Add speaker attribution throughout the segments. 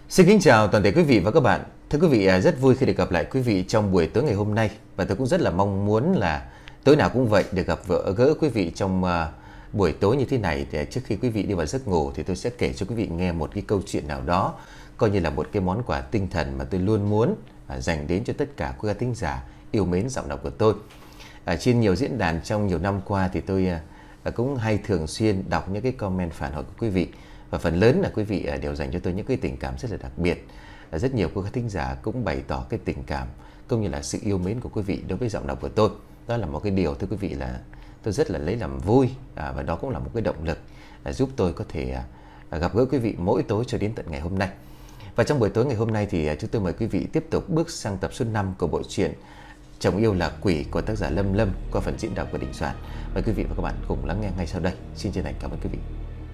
Speaker 1: Xin kính chào toàn thể quý vị và các bạn. Thưa quý vị, rất vui khi được gặp lại quý vị trong buổi tối ngày hôm nay. Và tôi cũng rất là mong muốn là tối nào cũng vậy, được gặp gỡ quý vị trong buổi tối như thế này. Thì trước khi quý vị đi vào giấc ngủ thì tôi sẽ kể cho quý vị nghe một cái câu chuyện nào đó, coi như là một cái món quà tinh thần mà tôi luôn muốn dành đến cho tất cả quý khán thính giả yêu mến giọng đọc của tôi. Trên nhiều diễn đàn trong nhiều năm qua thì tôi cũng hay thường xuyên đọc những cái comment phản hồi của quý vị. Và phần lớn là quý vị đều dành cho tôi những cái tình cảm rất là đặc biệt. Rất nhiều quý khán thính giả cũng bày tỏ cái tình cảm cũng như là sự yêu mến của quý vị đối với giọng đọc của tôi. Đó là một cái điều thưa quý vị là tôi rất là lấy làm vui, và đó cũng là một cái động lực giúp tôi có thể gặp gỡ quý vị mỗi tối cho đến tận ngày hôm nay. Và trong buổi tối ngày hôm nay thì chúng tôi mời quý vị tiếp tục bước sang tập số 5 của bộ truyện Chồng Yêu Là Quỷ của tác giả Lâm Lâm qua phần diễn đọc của Đình Soạn. Mời quý vị và các bạn cùng lắng nghe ngay sau đây. Xin chân thành cảm ơn quý vị.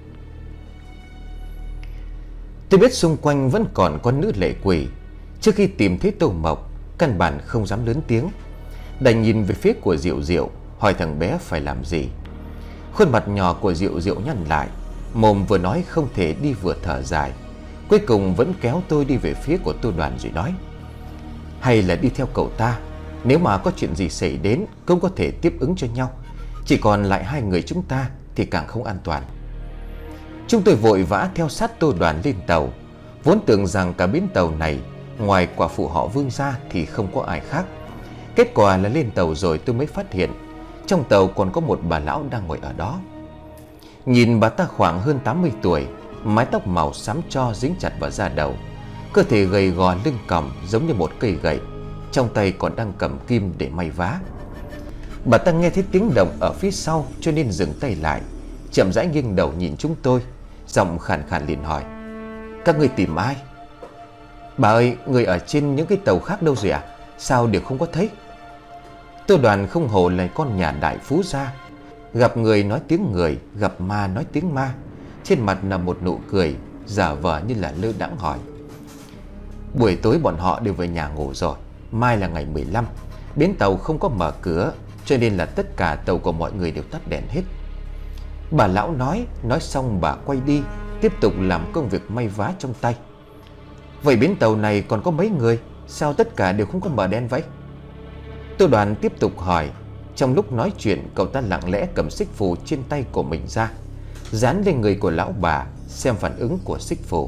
Speaker 1: Tôi biết xung quanh vẫn còn con nữ lệ quỷ. Trước khi tìm thấy Tô Mộc, căn bản không dám lớn tiếng, đành nhìn về phía của Diệu Diệu, hỏi thằng bé phải làm gì. Khuôn mặt nhỏ của Diệu Diệu nhăn lại, mồm vừa nói không thể đi vừa thở dài. Cuối cùng vẫn kéo tôi đi về phía của Tô Đoàn rồi nói: hay là đi theo cậu ta, nếu mà có chuyện gì xảy đến cũng có thể tiếp ứng cho nhau. Chỉ còn lại hai người chúng ta thì càng không an toàn. Chúng tôi vội vã theo sát Tô Đoàn lên tàu, vốn tưởng rằng cả bến tàu này ngoài quả phụ họ Vương ra thì không có ai khác. Kết quả là lên tàu rồi tôi mới phát hiện trong tàu còn có một bà lão đang ngồi ở đó. Nhìn bà ta khoảng hơn 80 tuổi, mái tóc màu xám tro dính chặt vào da đầu, cơ thể gầy gò lưng còng giống như một cây gậy, trong tay còn đang cầm kim để may vá. Bà ta nghe thấy tiếng động ở phía sau cho nên dừng tay lại, chậm rãi nghiêng đầu nhìn chúng tôi, giọng khàn khàn liền hỏi: các ngươi tìm ai? Bà ơi, người ở trên những cái tàu khác đâu rồi à? Sao đều không có thấy? Tô Đoàn không hổ là con nhà đại phú gia, gặp người nói tiếng người, gặp ma nói tiếng ma. Trên mặt là một nụ cười, giả vờ như là lơ đãng hỏi: buổi tối bọn họ đều về nhà ngủ rồi. Mai là ngày 15, bến tàu không có mở cửa, cho nên là tất cả tàu của mọi người đều tắt đèn hết. Bà lão nói xong bà quay đi, tiếp tục làm công việc may vá trong tay. Vậy bến tàu này còn có mấy người, sao tất cả đều không có mở đèn vậy? Tô Đoàn tiếp tục hỏi. Trong lúc nói chuyện, cậu ta lặng lẽ cầm xích phù trên tay của mình ra, dán lên người của lão bà xem phản ứng của xích phù.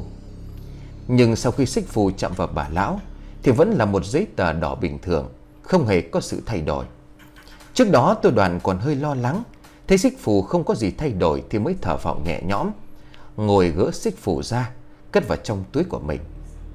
Speaker 1: Nhưng sau khi xích phù chạm vào bà lão thì vẫn là một giấy tờ đỏ bình thường, không hề có sự thay đổi. Trước đó Tô Đoàn còn hơi lo lắng, thấy xích phù không có gì thay đổi thì mới thở phào nhẹ nhõm, ngồi gỡ xích phù ra, cất vào trong túi của mình.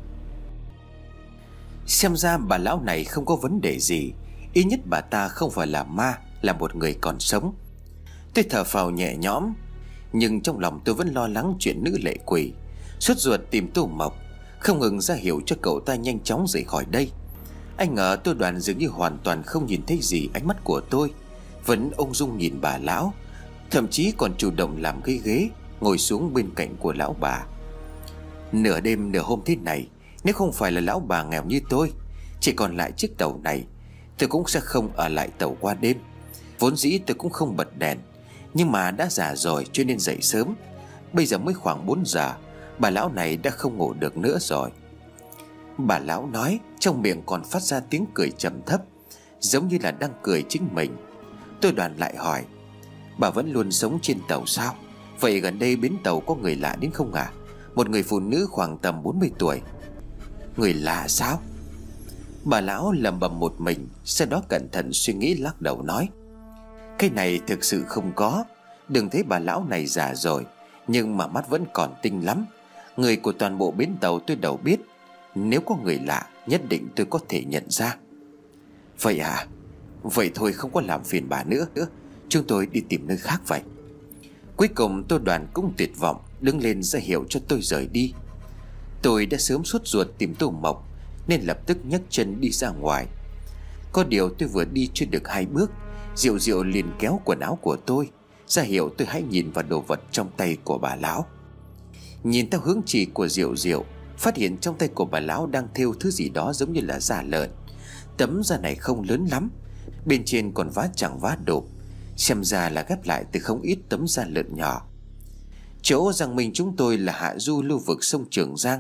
Speaker 1: Xem ra bà lão này không có vấn đề gì, ít nhất bà ta không phải là ma, là một người còn sống. Tôi thở phào nhẹ nhõm, nhưng trong lòng tôi vẫn lo lắng chuyện nữ lệ quỷ, sốt ruột tìm Tô Mộc, không ngừng ra hiệu cho cậu ta nhanh chóng rời khỏi đây. Anh ngờ Tô Đoàn dường như hoàn toàn không nhìn thấy gì ánh mắt của tôi, vẫn ung dung nhìn bà lão, thậm chí còn chủ động làm cái ghế ngồi xuống bên cạnh của lão bà. Nửa đêm nửa hôm thế này, nếu không phải là lão bà nghèo như tôi, chỉ còn lại chiếc tàu này, tôi cũng sẽ không ở lại tàu qua đêm. Vốn dĩ tôi cũng không bật đèn, nhưng mà đã già rồi cho nên dậy sớm. Bây giờ mới khoảng 4 giờ, bà lão này đã không ngủ được nữa rồi. Bà lão nói, trong miệng còn phát ra tiếng cười trầm thấp, giống như là đang cười chính mình. Tôi Đoàn lại hỏi: bà vẫn luôn sống trên tàu sao? Vậy gần đây bến tàu có người lạ đến không à? Một người phụ nữ khoảng tầm 40 tuổi. Người lạ sao? Bà lão lẩm bẩm một mình, sau đó cẩn thận suy nghĩ lắc đầu nói: cái này thực sự không có. Đừng thấy bà lão này già rồi, nhưng mà mắt vẫn còn tinh lắm. Người của toàn bộ bến tàu tôi đều biết. Nếu có người lạ, nhất định tôi có thể nhận ra. Vậy à? Vậy thôi, không có làm phiền bà nữa, chúng tôi đi tìm nơi khác vậy. Cuối cùng Tô Đoàn cũng tuyệt vọng, đứng lên ra hiệu cho tôi rời đi. Tôi đã sớm sốt ruột tìm Tô Mộc, nên lập tức nhấc chân đi ra ngoài. Có điều tôi vừa đi chưa được 2 bước, Diệu Diệu liền kéo quần áo của tôi, ra hiệu tôi hãy nhìn vào đồ vật trong tay của bà lão. Nhìn theo hướng chỉ của Diệu Diệu, phát hiện trong tay của bà lão đang thêu thứ gì đó giống như là da lợn. Tấm da này không lớn lắm, bên trên còn vá chẳng vá đục, xem ra là ghép lại từ không ít tấm da lợn nhỏ. Chỗ rằng mình chúng tôi là hạ du lưu vực sông Trường Giang,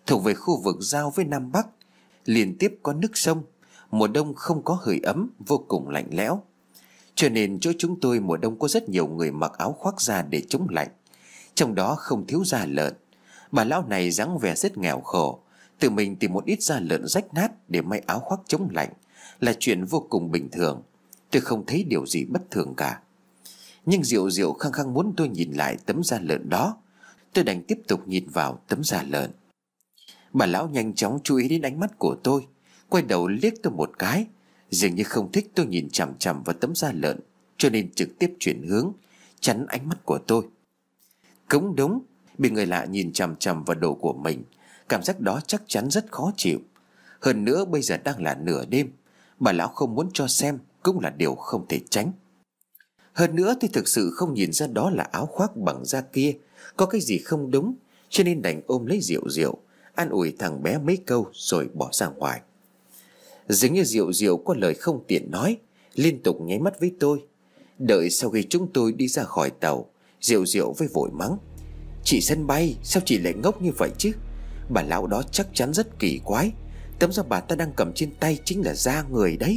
Speaker 1: thuộc về khu vực giao với Nam Bắc, liên tiếp có nước sông. Mùa đông không có hơi ấm, vô cùng lạnh lẽo. Cho nên chỗ chúng tôi mùa đông có rất nhiều người mặc áo khoác da để chống lạnh, trong đó không thiếu da lợn. Bà lão này dáng vẻ rất nghèo khổ, tự mình tìm một ít da lợn rách nát để may áo khoác chống lạnh là chuyện vô cùng bình thường. Tôi không thấy điều gì bất thường cả. Nhưng Diệu Diệu khăng khăng muốn tôi nhìn lại tấm da lợn đó. Tôi đành tiếp tục nhìn vào tấm da lợn. Bà lão nhanh chóng chú ý đến ánh mắt của tôi, quay đầu liếc tôi một cái, dường như không thích tôi nhìn chằm chằm vào tấm da lợn, cho nên trực tiếp chuyển hướng, chắn ánh mắt của tôi. Cũng đúng, bị người lạ nhìn chằm chằm vào đồ của mình, cảm giác đó chắc chắn rất khó chịu. Hơn nữa bây giờ đang là nửa đêm, bà lão không muốn cho xem cũng là điều không thể tránh. Hơn nữa tôi thực sự không nhìn ra đó là áo khoác bằng da kia có cái gì không đúng, cho nên đành ôm lấy Diệu Diệu, an ủi thằng bé mấy câu rồi bỏ ra ngoài. Dường như Diệu Diệu có lời không tiện nói, liên tục nháy mắt với tôi. Đợi sau khi chúng tôi đi ra khỏi tàu, Diệu Diệu với vội mắng: "Chị sân bay, sao chị lại ngốc như vậy chứ? Bà lão đó chắc chắn rất kỳ quái. Tấm da bà ta đang cầm trên tay chính là da người đấy."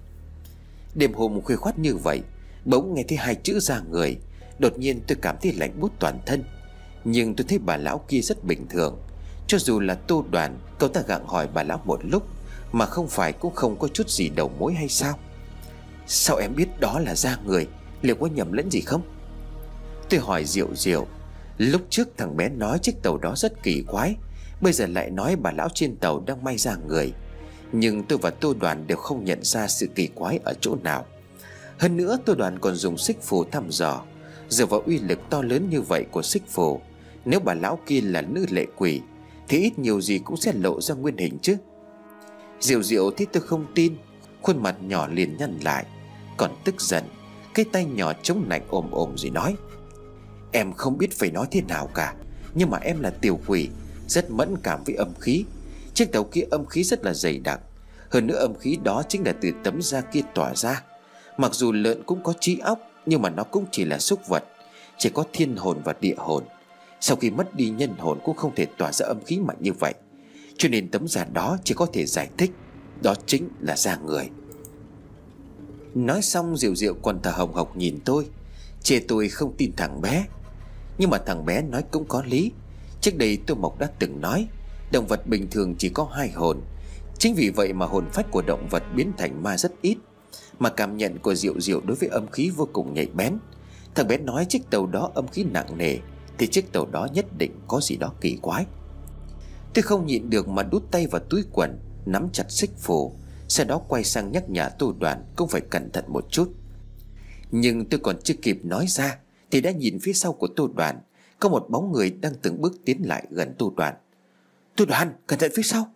Speaker 1: Đêm hôm khuya khoắt như vậy, bỗng nghe thấy hai chữ da người, đột nhiên tôi cảm thấy lạnh buốt toàn thân. Nhưng tôi thấy bà lão kia rất bình thường. Cho dù là Tô Đoàn, cậu ta gặng hỏi bà lão một lúc mà không phải cũng không có chút gì đầu mối hay sao? "Sao em biết đó là da người? Liệu có nhầm lẫn gì không?" Tôi hỏi Diệu Diệu. Lúc trước thằng bé nói chiếc tàu đó rất kỳ quái, bây giờ lại nói bà lão trên tàu đang may da người. Nhưng tôi và Tô Đoàn đều không nhận ra sự kỳ quái ở chỗ nào. Hơn nữa Tô Đoàn còn dùng xích phù thăm dò. Dựa vào uy lực to lớn như vậy của xích phù, nếu bà lão kia là nữ lệ quỷ thì ít nhiều gì cũng sẽ lộ ra nguyên hình chứ. Diệu Diệu thấy tôi không tin, khuôn mặt nhỏ liền nhăn lại, còn tức giận, cái tay nhỏ chống nạnh ồm ồm rồi nói: "Em không biết phải nói thế nào cả, nhưng mà em là tiểu quỷ, rất mẫn cảm với âm khí. Chiếc tàu kia âm khí rất là dày đặc, hơn nữa âm khí đó chính là từ tấm da kia tỏa ra. Mặc dù lợn cũng có trí óc, nhưng mà nó cũng chỉ là súc vật, chỉ có thiên hồn và địa hồn. Sau khi mất đi nhân hồn cũng không thể tỏa ra âm khí mạnh như vậy, cho nên tấm da đó chỉ có thể giải thích đó chính là da người." Nói xong Diệu Diệu còn thở hồng hộc nhìn tôi, chê tôi không tin thằng bé. Nhưng mà thằng bé nói cũng có lý. Trước đây Tô Mộc đã từng nói động vật bình thường chỉ có hai hồn. Chính vì vậy mà hồn phách của động vật biến thành ma rất ít, mà cảm nhận của Diệu Diệu đối với âm khí vô cùng nhạy bén. Thằng bé nói chiếc tàu đó âm khí nặng nề thì chiếc tàu đó nhất định có gì đó kỳ quái. Tôi không nhịn được mà đút tay vào túi quần, nắm chặt xích phù, sau đó quay sang nhắc nhở Tô Đoàn cũng phải cẩn thận một chút. Nhưng tôi còn chưa kịp nói ra thì đã nhìn phía sau của Tô Đoàn có một bóng người đang từng bước tiến lại gần Tô Đoàn. "Tô Đoàn, cẩn thận phía sau!"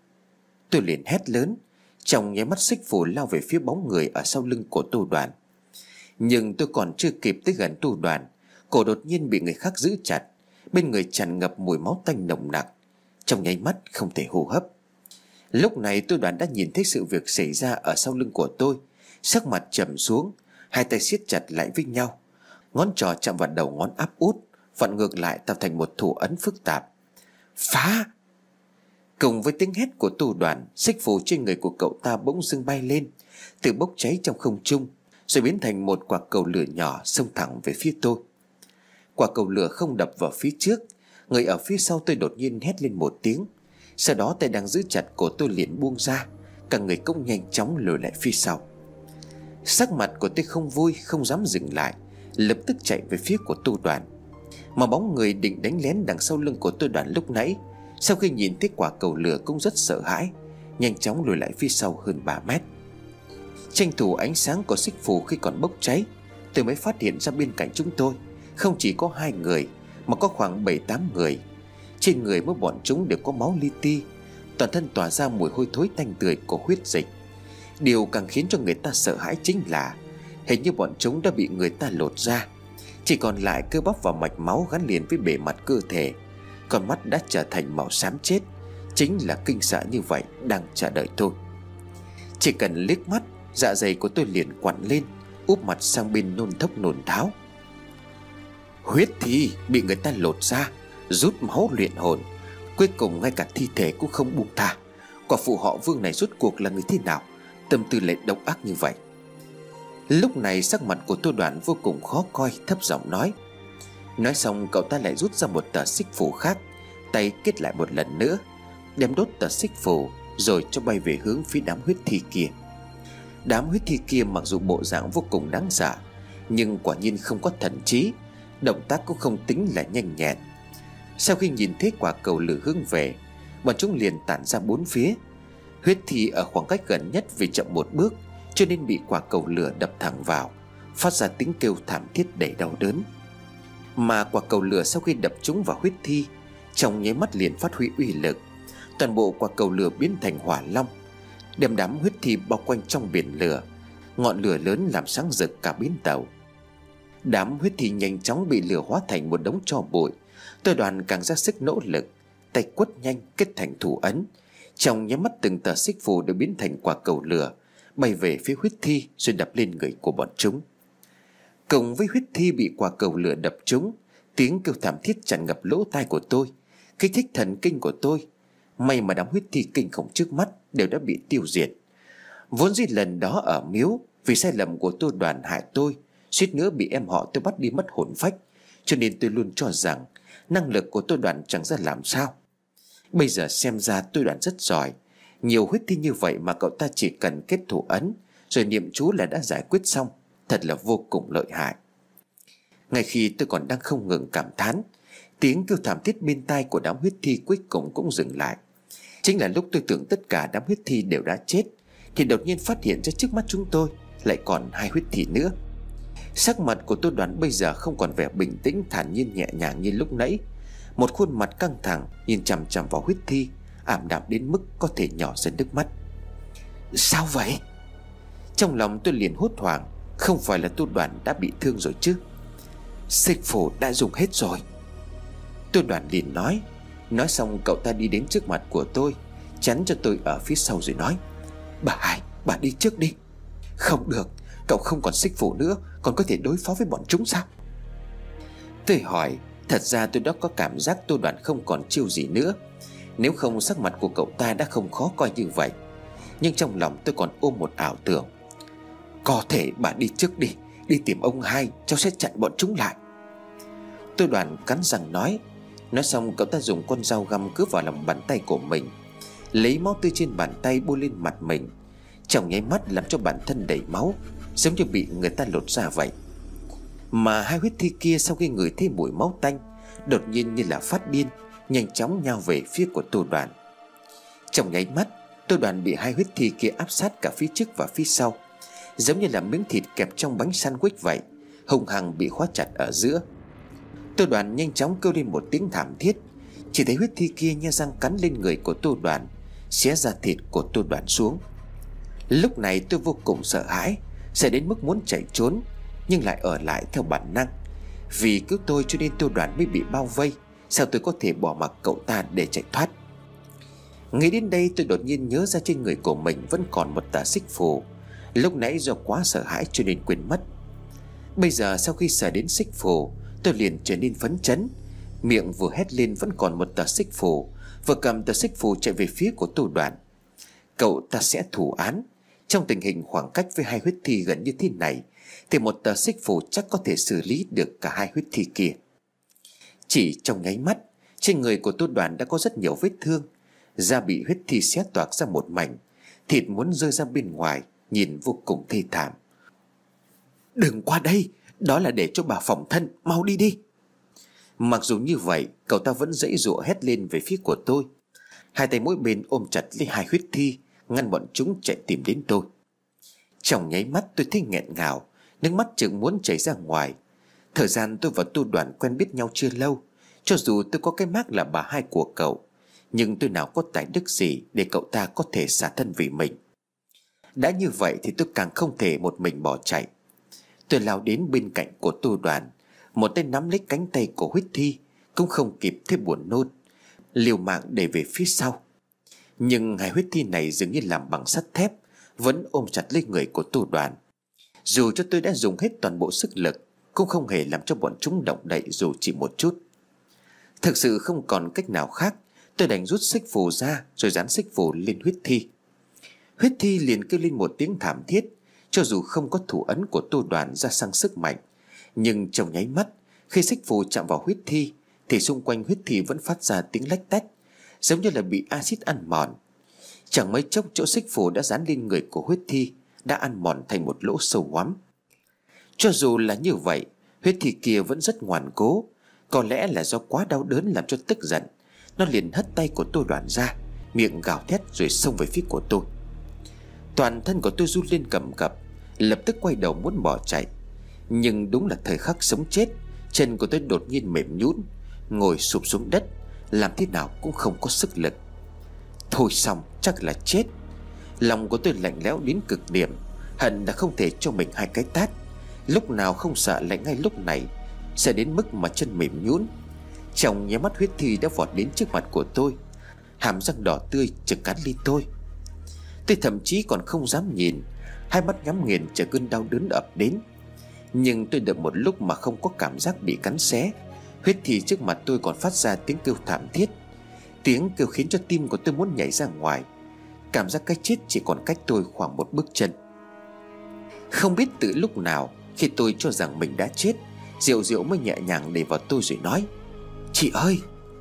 Speaker 1: Tôi liền hét lớn, trong nháy mắt xích phù lao về phía bóng người ở sau lưng của Tô Đoàn. Nhưng tôi còn chưa kịp tới gần Tô Đoàn, cổ đột nhiên bị người khác giữ chặt, bên người tràn ngập mùi máu tanh nồng nặc, trong nháy mắt không thể hô hấp. Lúc này Tô Đoàn đã nhìn thấy sự việc xảy ra ở sau lưng của tôi, sắc mặt trầm xuống, hai tay siết chặt lại với nhau, ngón trỏ chạm vào đầu ngón áp út, vặn ngược lại tạo thành một thủ ấn phức tạp. "Phá!" Cùng với tiếng hét của Tô Đoàn, xích phù trên người của cậu ta bỗng dưng bay lên, tự bốc cháy trong không trung, rồi biến thành một quả cầu lửa nhỏ xông thẳng về phía tôi. Quả cầu lửa không đập vào phía trước, người ở phía sau tôi đột nhiên hét lên một tiếng. Sau đó tay đang giữ chặt cổ tôi liền buông ra, cả người cũng nhanh chóng lùi lại phía sau. Sắc mặt của tôi không vui, không dám dừng lại, lập tức chạy về phía của Tô Đoàn. Mà bóng người định đánh lén đằng sau lưng của Tô Đoàn lúc nãy, sau khi nhìn thấy quả cầu lửa cũng rất sợ hãi, nhanh chóng lùi lại phía sau hơn 3 mét. Tranh thủ ánh sáng của xích phù khi còn bốc cháy, tôi mới phát hiện ra bên cạnh chúng tôi không chỉ có 2 người mà có khoảng 7-8 người. Trên người mỗi bọn chúng đều có máu li ti, toàn thân tỏa ra mùi hôi thối tanh tưởi của huyết dịch. Điều càng khiến cho người ta sợ hãi chính là hình như bọn chúng đã bị người ta lột ra, chỉ còn lại cơ bắp và mạch máu gắn liền với bề mặt cơ thể. Con mắt đã trở thành màu xám chết, chính là kinh sợ như vậy đang chờ đợi tôi. Chỉ cần liếc mắt, dạ dày của tôi liền quặn lên, úp mặt sang bên nôn thốc nôn tháo. Huyết thì bị người ta lột ra, rút máu luyện hồn,
Speaker 2: Cuối cùng ngay cả thi thể cũng không buông tha. Quả phụ họ Vương này rốt cuộc là người thế nào, tâm tư lại độc ác như vậy? Lúc này sắc mặt của Tô Đoàn vô cùng khó coi, thấp giọng nói. Nói xong cậu ta lại rút ra một tờ xích phù khác, tay kết lại một lần nữa, đem đốt tờ xích phù rồi cho bay về hướng phía đám huyết thi kia. Đám huyết thi kia mặc dù bộ dạng vô cùng đáng sợ, nhưng quả nhiên không có thần trí, động tác cũng không tính là nhanh nhẹn. Sau khi nhìn thấy quả cầu lửa hướng về, bọn chúng liền tản ra bốn phía. Huyết thi ở khoảng cách gần nhất vì chậm một bước cho nên bị quả cầu lửa đập thẳng vào, phát ra tiếng kêu thảm thiết đầy đau đớn. Mà quả cầu lửa sau khi đập trúng vào huyết thi, trong nháy mắt liền phát huy uy lực. Toàn bộ quả cầu lửa biến thành hỏa long, đem đám huyết thi bao quanh trong biển lửa. Ngọn lửa lớn làm sáng rực cả bến tàu. Đám huyết thi nhanh chóng bị lửa hóa thành một đống tro bụi. Tô Đoàn càng ra sức nỗ lực, tay quất nhanh kết thành thủ ấn. Trong nháy mắt từng tờ xích phù đều biến thành quả cầu lửa, bay về phía huyết thi rồi đập lên người của bọn chúng. Cùng với huyết thi bị quả cầu lửa đập trúng, tiếng kêu thảm thiết tràn ngập lỗ tai của tôi, kích thích thần kinh của tôi. May mà đám huyết thi kinh khủng trước mắt đều đã bị tiêu diệt. Vốn dĩ lần đó ở miếu, vì sai lầm của Tô Đoàn hại tôi, suýt nữa bị em họ tôi bắt đi mất hồn phách, cho nên tôi luôn cho rằng năng lực của Tô Đoàn chẳng ra làm sao. Bây giờ xem ra Tô Đoàn rất giỏi. Nhiều huyết thi như vậy mà cậu ta chỉ cần kết thủ ấn rồi niệm chú là đã giải quyết xong. Thật là vô cùng lợi hại. Ngay khi tôi còn đang không ngừng cảm thán, tiếng kêu thảm thiết bên tai của đám huyết thi cuối cùng cũng dừng lại. Chính là lúc tôi tưởng tất cả đám huyết thi đều đã chết, thì đột nhiên phát hiện ra trước mắt chúng tôi lại còn hai huyết thi nữa. Sắc mặt của Tô Đoàn bây giờ không còn vẻ bình tĩnh thản nhiên nhẹ nhàng như lúc nãy. Một khuôn mặt căng thẳng nhìn chằm chằm vào huyết thi, ảm đạm đến mức có thể nhỏ ra nước mắt. Sao vậy? Trong lòng tôi liền hốt hoảng. Không phải là Tô Đoàn đã bị thương rồi chứ? Xích phù đã dùng hết rồi. Tô Đoàn liền nói. Nói xong cậu ta đi đến trước mặt của tôi, chắn cho tôi ở phía sau rồi nói. Bà Hai, bà đi trước đi. Không được, cậu không còn xích phù nữa, còn có thể đối phó với bọn chúng sao? Tôi hỏi. Thật ra tôi đã có cảm giác Tô Đoàn không còn chiêu gì nữa, nếu không sắc mặt của cậu ta đã không khó coi như vậy. Nhưng trong lòng tôi còn ôm một ảo tưởng. Có thể bà đi trước đi, đi tìm ông Hai, cháu sẽ chặn bọn chúng lại. Tô Đoàn cắn răng nói. Nói xong cậu ta dùng con dao găm cướp vào lòng bàn tay của mình, lấy máu tươi trên bàn tay bôi lên mặt mình, trong nháy mắt làm cho bản thân đầy máu, giống như bị người ta lột da vậy. Mà hai huyết thi kia sau khi ngửi thấy mùi máu tanh, đột nhiên như là phát điên, nhanh chóng nhào về phía của Tô Đoàn. Trong nháy mắt, Tô Đoàn bị hai huyết thi kia áp sát cả phía trước và phía sau, giống như là miếng thịt kẹp trong bánh sandwich vậy, hung hăng bị khóa chặt ở giữa. Tô Đoàn nhanh chóng kêu lên một tiếng thảm thiết. Chỉ thấy huyết thi kia nhe răng cắn lên người của Tô Đoàn, xé ra thịt của Tô Đoàn xuống. Lúc này tôi vô cùng sợ hãi, sợ đến mức muốn chạy trốn, nhưng lại ở lại theo bản năng. Vì cứu tôi cho nên Tô Đoàn mới bị bao vây, sao tôi có thể bỏ mặc cậu ta để chạy thoát? Nghĩ đến đây tôi đột nhiên nhớ ra trên người của mình vẫn còn một tờ xích phù. Lúc nãy do quá sợ hãi cho nên quên mất. Bây giờ sau khi sờ đến xích phù, tôi liền trở nên phấn chấn, miệng vừa hét lên vẫn còn một tờ xích phù, vừa cầm tờ xích phù chạy về phía của Tô Đoàn. Cậu ta sẽ thủ án. Trong tình hình khoảng cách với hai huyết thi gần như thế này, thì một tờ xích phù chắc có thể xử lý được cả hai huyết thi kia. Chỉ trong nháy mắt, trên người của Tô Đoàn đã có rất nhiều vết thương, da bị huyết thi xé toạc ra một mảnh, thịt muốn rơi ra bên ngoài, nhìn vô cùng thê thảm. Đừng qua đây, đó là để cho bà phòng thân, mau đi đi. Mặc dù như vậy, cậu ta vẫn giãy giụa hét lên về phía của tôi, hai tay mỗi bên ôm chặt lấy hai huyết thi, ngăn bọn chúng chạy tìm đến tôi. Trong nháy mắt tôi thấy nghẹn ngào, nước mắt chừng muốn chảy ra ngoài. Thời gian tôi và Tô Đoàn quen biết nhau chưa lâu, cho dù tôi có cái mác là bà Hai của cậu, nhưng tôi nào có tài đức gì để cậu ta có thể xả thân vì mình. Đã như vậy thì tôi càng không thể một mình bỏ chạy. Tôi lao đến bên cạnh của Tô Đoàn, một tay nắm lấy cánh tay của huyết thi, cũng không kịp thấy buồn nôn, liều mạng để về phía sau. Nhưng hai huyết thi này dường như làm bằng sắt thép, vẫn ôm chặt lấy người của Tô Đoàn. Dù cho tôi đã dùng hết toàn bộ sức lực, cũng không hề làm cho bọn chúng động đậy dù chỉ một chút. Thực sự không còn cách nào khác, Tôi đành rút xích phù ra rồi dán xích phù lên huyết thi. Huyết thi liền kêu lên một tiếng thảm thiết. Cho dù không có thủ ấn của Tô Đoàn ra sang sức mạnh, nhưng trong nháy mắt khi xích phù chạm vào huyết thi thì xung quanh huyết thi vẫn phát ra tiếng lách tách, giống như là bị axit ăn mòn. Chẳng mấy chốc chỗ xích phù đã dán lên người của huyết thi đã ăn mòn thành một lỗ sâu hoắm. Cho dù là như vậy, huyết thi kia vẫn rất ngoan cố. Có lẽ là do quá đau đớn làm cho tức giận, nó liền hất tay của Tô Đoàn ra, miệng gào thét rồi xông về phía của tôi. Toàn thân của tôi run lên cầm cập, lập tức quay đầu muốn bỏ chạy. Nhưng đúng là thời khắc sống chết, chân của tôi đột nhiên mềm nhũn, ngồi sụp xuống đất, làm thế nào cũng không có sức lực. Thôi xong, chắc là chết. Lòng của tôi lạnh lẽo đến cực điểm, hận là không thể cho mình hai cái tát. Lúc nào không sợ lại ngay lúc này, sợ đến mức mà chân mềm nhũn. Trong nháy mắt huyết thi đã vọt đến trước mặt của tôi, hàm răng đỏ tươi trực cắn lên tôi. Tôi thậm chí còn không dám nhìn, hai mắt nhắm nghiền chờ cơn đau đớn ập đến. Nhưng tôi đợi một lúc mà không có cảm giác bị cắn xé. Huyết thi trước mặt tôi còn phát ra tiếng kêu thảm thiết. Tiếng kêu khiến cho tim của tôi muốn nhảy ra ngoài. Cảm giác cái chết chỉ còn cách tôi khoảng một bước chân. Không biết từ lúc nào, khi tôi cho rằng mình đã chết, Diệu Diệu mới nhẹ nhàng đẩy vào tôi rồi nói: "Chị ơi!"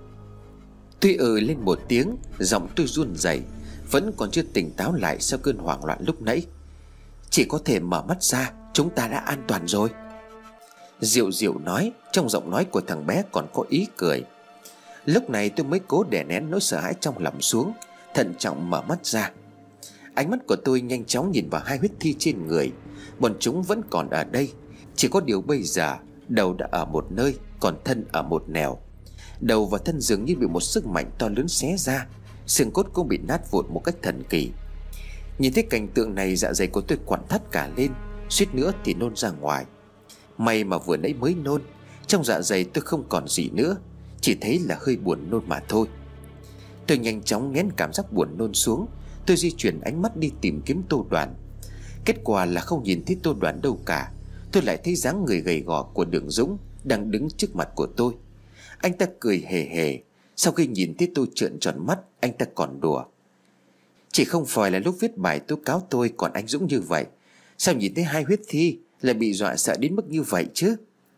Speaker 2: Tôi lên một tiếng, giọng tôi run rẩy, vẫn còn chưa tỉnh táo lại sau cơn hoảng loạn lúc nãy. "Chị có thể mở mắt ra, chúng ta đã an toàn rồi." Diệu Diệu nói, trong giọng nói của thằng bé còn có ý cười. Lúc này tôi mới cố đè nén nỗi sợ hãi trong lòng xuống, thận trọng mở mắt ra. Ánh mắt của tôi nhanh chóng nhìn vào hai huyết thi trên người. Bọn chúng vẫn còn ở đây, chỉ có điều bây giờ đầu đã ở một nơi, còn thân ở một nẻo. Đầu và thân dường như bị một sức mạnh to lớn xé ra, xương cốt cũng bị nát vụn một cách thần kỳ. Nhìn thấy cảnh tượng này, dạ dày của tôi quặn thắt cả lên, suýt nữa thì nôn ra ngoài. May mà vừa nãy mới nôn, trong dạ dày tôi không còn gì nữa, chỉ thấy là hơi buồn nôn mà thôi. Tôi nhanh chóng nén cảm giác buồn nôn xuống. Tôi di chuyển ánh mắt đi tìm kiếm Tô Đoàn. Kết quả là không nhìn thấy Tô Đoàn đâu cả. Tôi lại thấy dáng người gầy gò của Đường Dũng đang đứng trước mặt của tôi. Anh ta cười hề hề. Sau khi nhìn thấy tôi trợn tròn mắt, anh ta còn đùa: "Chỉ không phải là lúc viết bài tố cáo tôi còn anh Dũng như vậy, sao nhìn thấy hai huyết thi lại bị dọa sợ đến mức như vậy chứ?"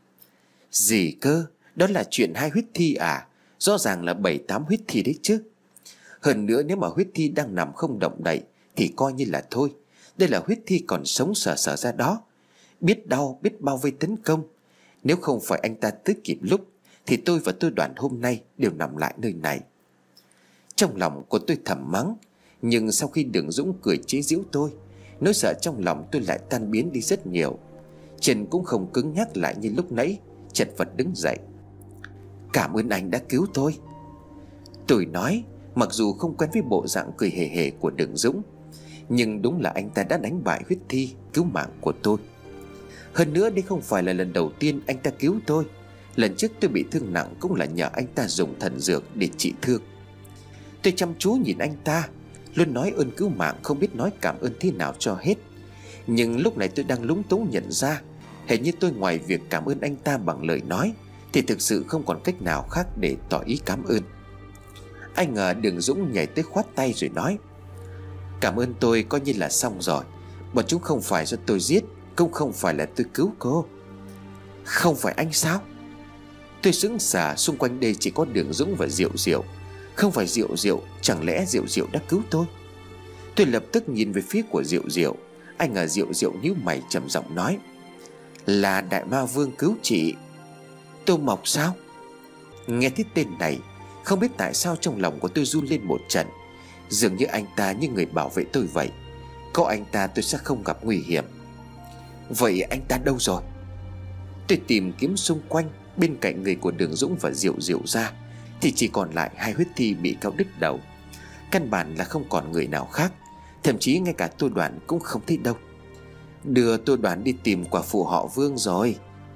Speaker 2: "Gì cơ? Đó là chuyện hai huyết thi à? Rõ ràng là 7-8 huyết thi đấy chứ. Hơn nữa nếu mà huyết thi đang nằm không động đậy thì coi như là thôi. Đây là huyết thi còn sống sờ sờ ra đó, biết đau biết bao vây tấn công. Nếu không phải anh ta tới kịp lúc thì tôi và Tô Đoàn hôm nay đều nằm lại nơi này." Trong lòng của tôi thầm mắng. Nhưng sau khi Đường Dũng cười chế giễu tôi, nỗi sợ trong lòng tôi lại tan biến đi rất nhiều. Chân cũng không cứng nhắc lại như lúc nãy, chật vật đứng dậy. "Cảm ơn anh đã cứu tôi," tôi nói, mặc dù không quen với bộ dạng cười hề hề của Đường Dũng. Nhưng đúng là anh ta đã đánh bại huyết thi, cứu mạng của tôi. Hơn nữa đây không phải là lần đầu tiên anh ta cứu tôi. Lần trước tôi bị thương nặng cũng là nhờ anh ta dùng thần dược để trị thương. Tôi chăm chú nhìn anh ta, luôn nói ơn cứu mạng, không biết nói cảm ơn thế nào cho hết. Nhưng lúc này tôi đang lúng túng nhận ra, hình như tôi ngoài việc cảm ơn anh ta bằng lời nói thì thực sự không còn cách nào khác để tỏ ý cảm ơn. Ai ngờ Đường Dũng nhảy tới khoát tay rồi nói: "Cảm ơn tôi coi như là xong rồi. Bọn chúng không phải do tôi giết, cũng không phải là tôi cứu cô." "Không phải anh sao?" Tôi sững sờ, xung quanh đây chỉ có Đường Dũng và Diệu Diệu. Không phải Diệu Diệu, chẳng lẽ Diệu Diệu đã cứu tôi? Tôi lập tức nhìn về phía của Diệu Diệu. Ai ngờ Diệu Diệu nhíu mày trầm giọng nói: "Là Đại Ma Vương cứu chị." "Tô Mộc sao?" Nghe thấy tên này, không biết tại sao trong lòng của tôi run lên một trận. Dường như anh ta như người bảo vệ tôi vậy. Có anh ta tôi sẽ không gặp nguy hiểm. "Vậy anh ta đâu rồi?" Tôi tìm kiếm xung quanh. Bên cạnh người của Đường Dũng và Diệu Diệu ra thì chỉ còn lại hai huyết thi bị cạo đứt đầu. Căn bản là không còn người nào khác. Thậm chí ngay cả Tô Đoàn cũng không thấy đâu. "Đưa Tô Đoàn đi tìm quả phụ họ Vương rồi,"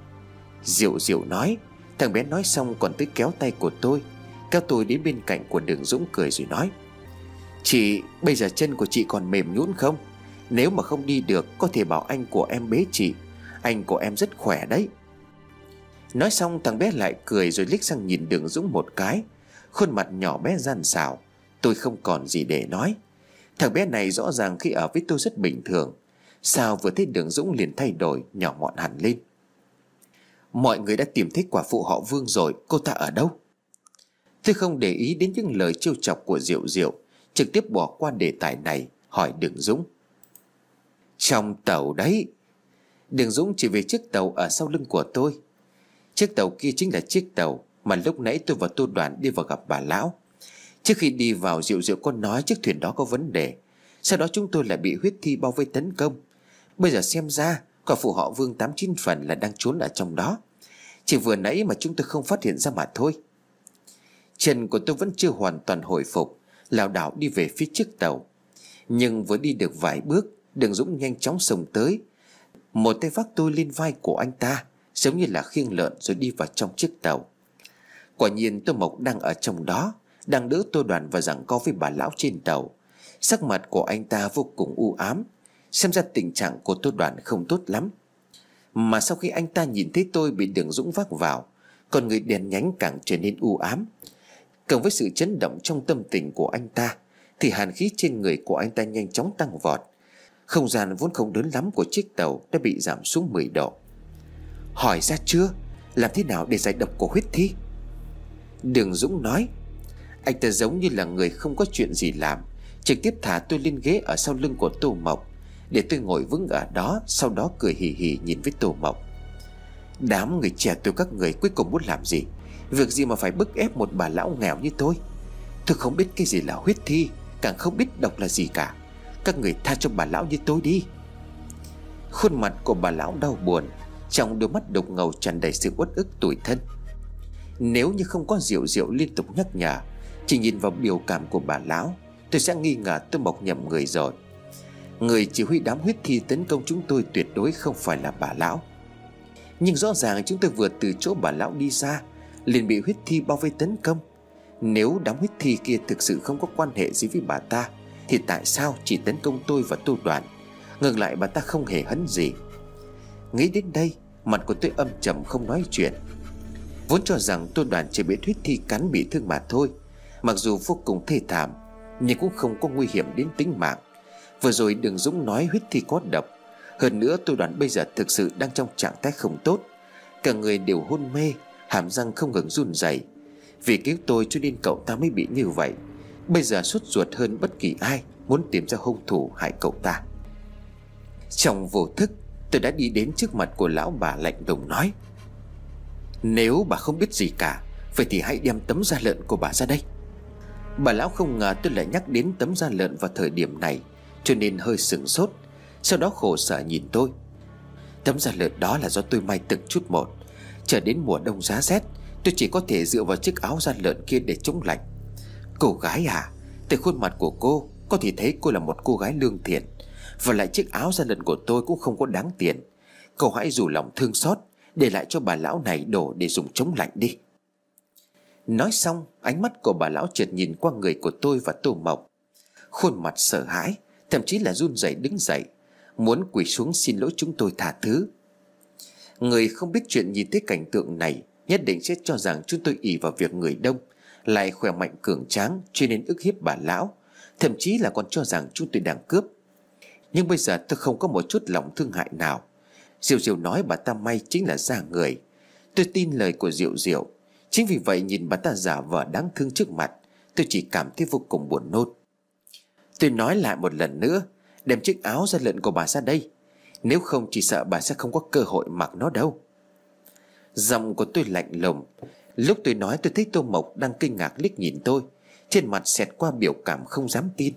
Speaker 2: Diệu Diệu nói. Thằng bé nói xong còn tới kéo tay của tôi, kéo tôi đến bên cạnh của Đường Dũng cười rồi nói: "Chị, bây giờ chân của chị còn mềm nhũn không? Nếu mà không đi được có thể bảo anh của em bế chị. Anh của em rất khỏe đấy." Nói xong thằng bé lại cười rồi liếc sang nhìn Đường Dũng một cái. khuôn mặt nhỏ bé gian xảo. Tôi không còn gì để nói. Thằng bé này rõ ràng khi ở với tôi rất bình thường, sao vừa thấy Đường Dũng liền thay đổi, nhỏ mọn hẳn lên. Mọi người đã tìm thấy quả phụ họ Vương rồi, cô ta ở đâu? Tôi không để ý đến những lời trêu chọc của Diệu Diệu, trực tiếp bỏ qua đề tài này, hỏi Đường Dũng. Trong tàu đấy. Đường Dũng chỉ về chiếc tàu ở sau lưng của tôi. Chiếc tàu kia chính là chiếc tàu mà lúc nãy tôi và Tô Đoàn đi vào gặp bà lão. Trước khi đi vào, Diệu Diệu có nói chiếc thuyền đó có vấn đề. Sau đó chúng tôi lại bị huyết thi bao vây tấn công. Bây giờ xem ra quả phụ họ Vương 89 phần là đang trốn ở trong đó. Chỉ vừa nãy mà chúng tôi không phát hiện ra mà thôi. Chân của tôi vẫn chưa hoàn toàn hồi phục, lảo đảo đi về phía chiếc tàu. Nhưng vừa đi được vài bước, Đường Dũng nhanh chóng xông tới, một tay vác tôi lên vai của anh ta, giống như là khiêng lợn rồi đi vào trong chiếc tàu. Quả nhiên Tô Mộc đang ở trong đó, đang đỡ Tô Đoàn và giằng co với bà lão trên tàu. Sắc mặt của anh ta vô cùng u ám, xem ra tình trạng của Tô Đoàn không tốt lắm. Mà sau khi anh ta nhìn thấy tôi bị Đường Dũng vác vào, con người đèn nhánh càng trở nên u ám. Cộng với sự chấn động trong tâm tình của anh ta, thì hàn khí trên người của anh ta nhanh chóng tăng vọt. Không gian vốn không lớn lắm của chiếc tàu đã bị giảm xuống 10 độ. Hỏi ra chưa? Làm thế nào để giải độc của huyết thi? Đường Dũng nói. Anh ta giống như là người không có chuyện gì làm, trực tiếp thả tôi lên ghế ở sau lưng của Tô Mộc, để tôi ngồi vững ở đó. Sau đó cười hì hì nhìn với Tô Mộc. Đám người trẻ tuổi các người cuối cùng muốn làm gì? Việc gì mà phải bức ép một bà lão nghèo như tôi? Tôi không biết cái gì là huyết thi, càng không biết độc là gì cả. Các người tha cho bà lão như tôi đi. Khuôn mặt của bà lão đau buồn, trong đôi mắt đục ngầu tràn đầy sự uất ức tủi thân. Nếu như không có Diệu Diệu liên tục nhắc nhở, chỉ nhìn vào biểu cảm của bà lão, tôi sẽ nghi ngờ tôi mộc nhầm người rồi. Người chỉ huy đám huyết thi tấn công chúng tôi tuyệt đối không phải là bà lão. Nhưng rõ ràng chúng tôi vừa từ chỗ bà lão đi xa, liền bị huyết thi bao vây tấn công. Nếu đám huyết thi kia thực sự không có quan hệ gì với bà ta, thì tại sao chỉ tấn công tôi và Tô Đoàn, ngược lại bà ta không hề hấn gì? Nghĩ đến đây, mặt của tôi âm trầm không nói chuyện. Vốn cho rằng Tô Đoàn chỉ bị huyết thi cắn bị thương mà thôi, mặc dù vô cùng thê thảm, nhưng cũng không có nguy hiểm đến tính mạng. Vừa rồi Đường Dũng nói huyết thi có độc, hơn nữa Tô Đoàn bây giờ thực sự đang trong trạng thái không tốt, cả người đều hôn mê, hàm răng không ngừng run rẩy. Vì cứu tôi cho nên cậu ta mới bị như vậy. Bây giờ sốt ruột hơn bất kỳ ai, muốn tìm ra hung thủ hại cậu ta. Trong vô thức, tôi đã đi đến trước mặt của lão bà, lạnh lùng nói. Nếu bà không biết gì cả, vậy thì hãy đem tấm da lợn của bà ra đây. Bà lão không ngờ tôi lại nhắc đến tấm da lợn vào thời điểm này, cho nên hơi sửng sốt. Sau đó khổ sở nhìn tôi. Tấm da lợn đó là do tôi may từng chút một. Chờ đến mùa đông giá rét, tôi chỉ có thể dựa vào chiếc áo da lợn kia để chống lạnh. Cô gái à, từ khuôn mặt của cô có thể thấy cô là một cô gái lương thiện. Và lại chiếc áo da lợn của tôi cũng không có đáng tiền. Cô hãy rủ lòng thương xót, để lại cho bà lão này đổ để dùng chống lạnh đi. Nói xong, ánh mắt của bà lão chợt nhìn qua người của tôi và Tô Mộc. Khuôn mặt sợ hãi, thậm chí là run rẩy đứng dậy, muốn quỳ xuống xin lỗi chúng tôi tha thứ. Người không biết chuyện nhìn thấy cảnh tượng này nhất định sẽ cho rằng chúng tôi ỷ vào việc người đông, lại khỏe mạnh cường tráng cho nên ức hiếp bà lão, thậm chí là còn cho rằng chúng tôi đang cướp. Nhưng bây giờ tôi không có một chút lòng thương hại nào. Diệu Diệu nói bà ta may chính là da người. Tôi tin lời của Diệu Diệu. Chính vì vậy nhìn bà ta giả vờ đáng thương trước mặt, tôi chỉ cảm thấy vô cùng buồn nôn. Tôi nói lại một lần nữa, đem chiếc áo da lợn của bà ra đây, nếu không chỉ sợ bà sẽ không có cơ hội mặc nó đâu. Giọng của tôi lạnh lùng. Lúc tôi nói tôi thấy Tô Mộc đang kinh ngạc liếc nhìn tôi, trên mặt xẹt qua biểu cảm không dám tin.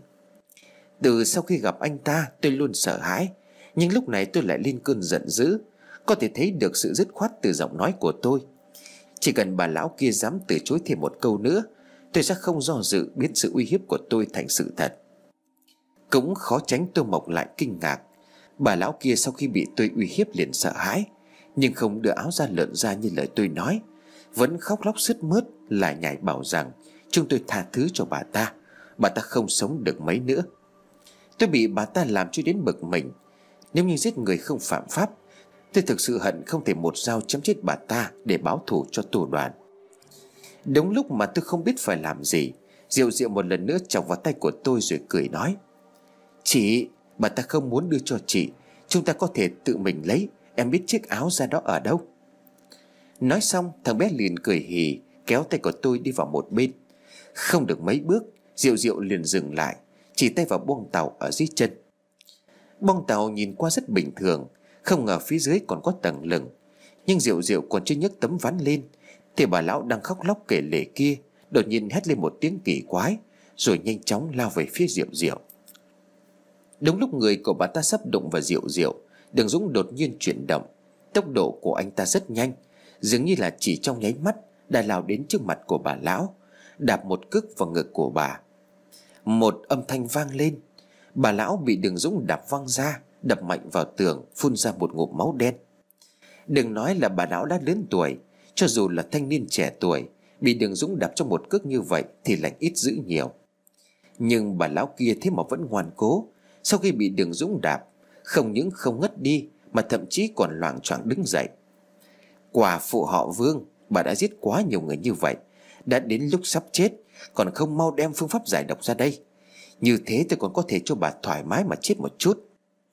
Speaker 2: Từ sau khi gặp anh ta tôi luôn sợ hãi, nhưng lúc này tôi lại lên cơn giận dữ. Có thể thấy được sự dứt khoát từ giọng nói của tôi. Chỉ cần bà lão kia dám từ chối thêm một câu nữa, tôi sẽ không do dự biến sự uy hiếp của tôi thành sự thật. Cũng khó tránh Tô Mộc lại kinh ngạc. Bà lão kia sau khi bị tôi uy hiếp liền sợ hãi, nhưng không đưa áo da lợn ra như lời tôi nói, vẫn khóc lóc sướt mướt lại nhảy bảo rằng chúng tôi tha thứ cho bà ta không sống được mấy nữa. Tôi bị bà ta làm cho đến bực mình. Nếu như giết người không phạm pháp, tôi thực sự hận không thể một dao chém chết bà ta để báo thù cho Tô Đoàn. Đúng lúc mà tôi không biết phải làm gì, Diệu Diệu một lần nữa chọc vào tay của tôi rồi cười nói: Chị, bà ta không muốn đưa cho chị, chúng ta có thể tự mình lấy. Em biết chiếc áo da đó ở đâu. Nói xong thằng bé liền cười hì, kéo tay của tôi đi vào một bên. Không được mấy bước, Diệu Diệu liền dừng lại, chỉ tay vào boong tàu ở dưới chân. Boong tàu nhìn qua rất bình thường, không ngờ phía dưới còn có tầng lửng. Nhưng Diệu Diệu còn chưa nhấc tấm ván lên thì bà lão đang khóc lóc kể lể kia đột nhiên hét lên một tiếng kỳ quái, rồi nhanh chóng lao về phía Diệu Diệu. Đúng lúc người của bà ta sắp đụng vào Diệu Diệu, Đường Dũng đột nhiên chuyển động. Tốc độ của anh ta rất nhanh, dường như là chỉ trong nháy mắt đã lao đến trước mặt của bà lão, đạp một cước vào ngực của bà. Một âm thanh vang lên, bà lão bị Đường Dũng đạp văng ra, đập mạnh vào tường, phun ra một ngụm máu đen. Đừng nói là bà lão đã lớn tuổi, cho dù là thanh niên trẻ tuổi, bị Đường Dũng đạp cho một cước như vậy thì lành ít dữ nhiều. Nhưng bà lão kia thế mà vẫn ngoan cố. Sau khi bị Đường Dũng đạp, không những không ngất đi mà thậm chí còn loạng choạng đứng dậy. Quả phụ họ Vương, bà đã giết quá nhiều người như vậy, đã đến lúc sắp chết còn không mau đem phương pháp giải độc ra đây. Như thế tôi còn có thể cho bà thoải mái mà chết một chút.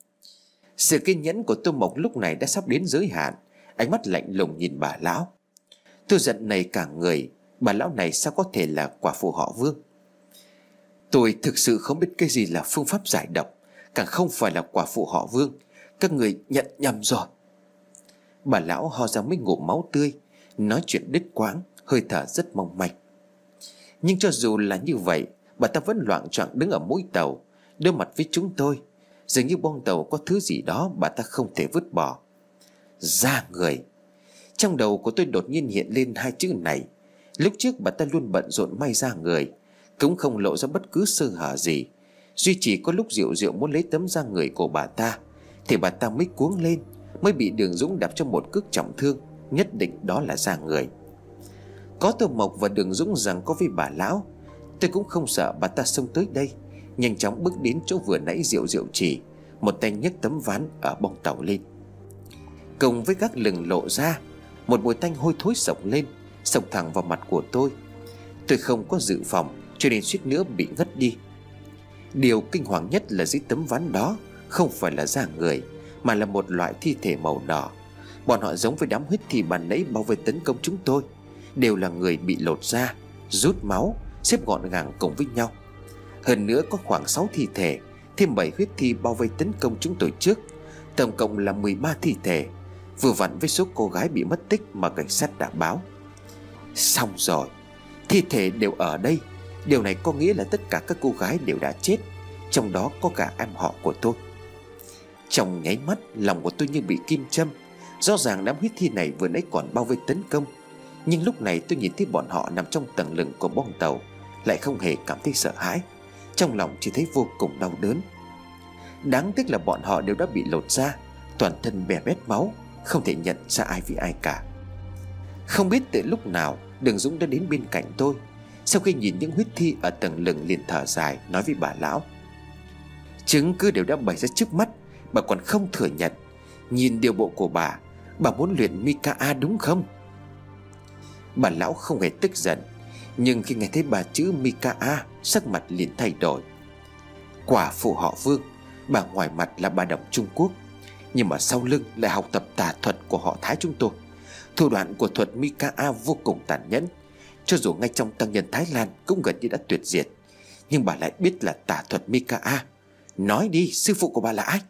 Speaker 2: Sự kiên nhẫn của Tô Mộc lúc này đã sắp đến giới hạn, ánh mắt lạnh lùng nhìn bà lão. Tôi giận này cả người, bà lão này sao có thể là quả phụ họ Vương? Tôi thực sự không biết cái gì là phương pháp giải độc, càng không phải là quả phụ họ Vương. Các người nhận nhầm rồi. Bà lão ho ra mấy ngụm máu tươi, nói chuyện đứt quãng, hơi thở rất mong manh. Nhưng cho dù là như vậy, bà ta vẫn loạng choạng đứng ở mũi tàu, đối mặt với chúng tôi. Dường như boong tàu có thứ gì đó bà ta không thể vứt bỏ. Da người. Trong đầu của tôi đột nhiên hiện lên hai chữ này. Lúc trước bà ta luôn bận rộn may da người, cũng không lộ ra bất cứ sơ hở gì. Duy chỉ có lúc Diệu Diệu muốn lấy tấm da người của bà ta thì bà ta mới cuống lên, mới bị Đường Dũng đạp cho một cước trọng thương. Nhất định đó là da người. Có Tô Mộc và Đường Dũng rằng có với bà lão, tôi cũng không sợ bà ta xông tới đây. Nhanh chóng bước đến chỗ vừa nãy Diệu Diệu chỉ, một tay nhấc tấm ván ở boong tàu lên. Cùng với các lừng lộ ra, một mùi tanh hôi thối sộc lên, xộc thẳng vào mặt của tôi. Tôi không có dự phòng cho nên suýt nữa bị ngất đi. Điều kinh hoàng nhất là dưới tấm ván đó không phải là da người, mà là một loại thi thể màu đỏ. Bọn họ giống với đám huyết thi ban nãy bao vây tấn công chúng tôi, đều là người bị lột da, rút máu, xếp gọn gàng cùng với nhau. Hơn nữa có khoảng 6 thi thể, thêm 7 huyết thi bao vây tấn công chúng tôi trước. Tổng cộng là 13 thi thể, vừa vặn với số cô gái bị mất tích mà cảnh sát đã báo. Xong rồi, thi thể đều ở đây. Điều này có nghĩa là tất cả các cô gái đều đã chết, trong đó có cả em họ của tôi. Trong nháy mắt, lòng của tôi như bị kim châm. Rõ ràng đám huyết thi này vừa nãy còn bao vây tấn công, nhưng lúc này tôi nhìn thấy bọn họ nằm trong tầng lửng của boong tàu, lại không hề cảm thấy sợ hãi. Trong lòng chỉ thấy vô cùng đau đớn. Đáng tiếc là bọn họ đều đã bị lột da, toàn thân bè bét máu, không thể nhận ra ai với ai cả. Không biết từ lúc nào Đường Dũng đã đến bên cạnh tôi. Sau khi nhìn những huyết thi ở tầng lửng liền thở dài, nói với bà lão: Chứng cứ đều đã bày ra trước mắt, bà còn không thừa nhận. Nhìn điều bộ của bà muốn luyện Mika đúng không? Bà lão không hề tức giận, nhưng khi nghe thấy ba chữ Mika, sắc mặt liền thay đổi. Quả phụ họ Vương, bà ngoài mặt là bà đọc Trung Quốc, nhưng mà sau lưng lại học tập tà thuật của họ Thái chúng tôi. Thủ đoạn của thuật Mika vô cùng tàn nhẫn, cho dù ngay trong tăng nhân Thái Lan cũng gần như đã tuyệt diệt. Nhưng bà lại biết là tà thuật Mika. Nói đi, sư phụ của bà là ai?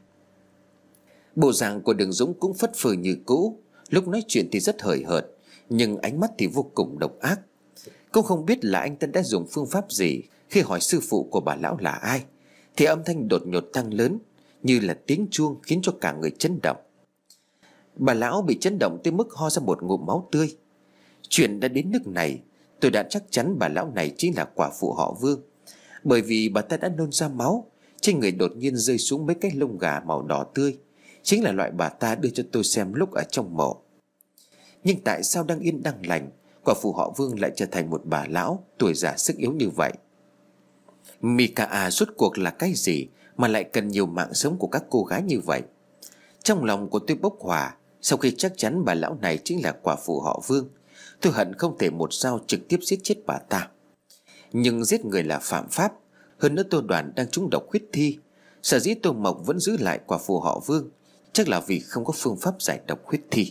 Speaker 2: Bộ dạng của Đường Dũng cũng phất phơ như cũ, lúc nói chuyện thì rất hời hợt, nhưng ánh mắt thì vô cùng độc ác. Cũng không biết là anh ta đã dùng phương pháp gì. Khi hỏi sư phụ của bà lão là ai thì âm thanh đột ngột tăng lớn, như là tiếng chuông, khiến cho cả người chấn động. Bà lão bị chấn động tới mức ho ra một ngụm máu tươi. Chuyện đã đến nước này, tôi đã chắc chắn bà lão này chính là quả phụ họ Vương, bởi vì bà ta đã nôn ra máu, trên người đột nhiên rơi xuống mấy cái lông gà màu đỏ tươi, chính là loại bà ta đưa cho tôi xem lúc ở trong mộ. Nhưng tại sao đang yên đang lành, quả phụ họ Vương lại trở thành một bà lão tuổi già sức yếu như vậy? Mika rốt cuộc là cái gì mà lại cần nhiều mạng sống của các cô gái như vậy? Trong lòng của tôi bốc hỏa. Sau khi chắc chắn bà lão này chính là quả phụ họ Vương, Tôi hận không thể một dao trực tiếp giết chết bà ta. Nhưng giết người là phạm pháp. Hơn nữa Tô Đoàn đang trúng độc huyết thi. Sở dĩ Tô Mộc vẫn giữ lại quả phù họ Vương chắc là vì không có phương pháp giải độc huyết thi.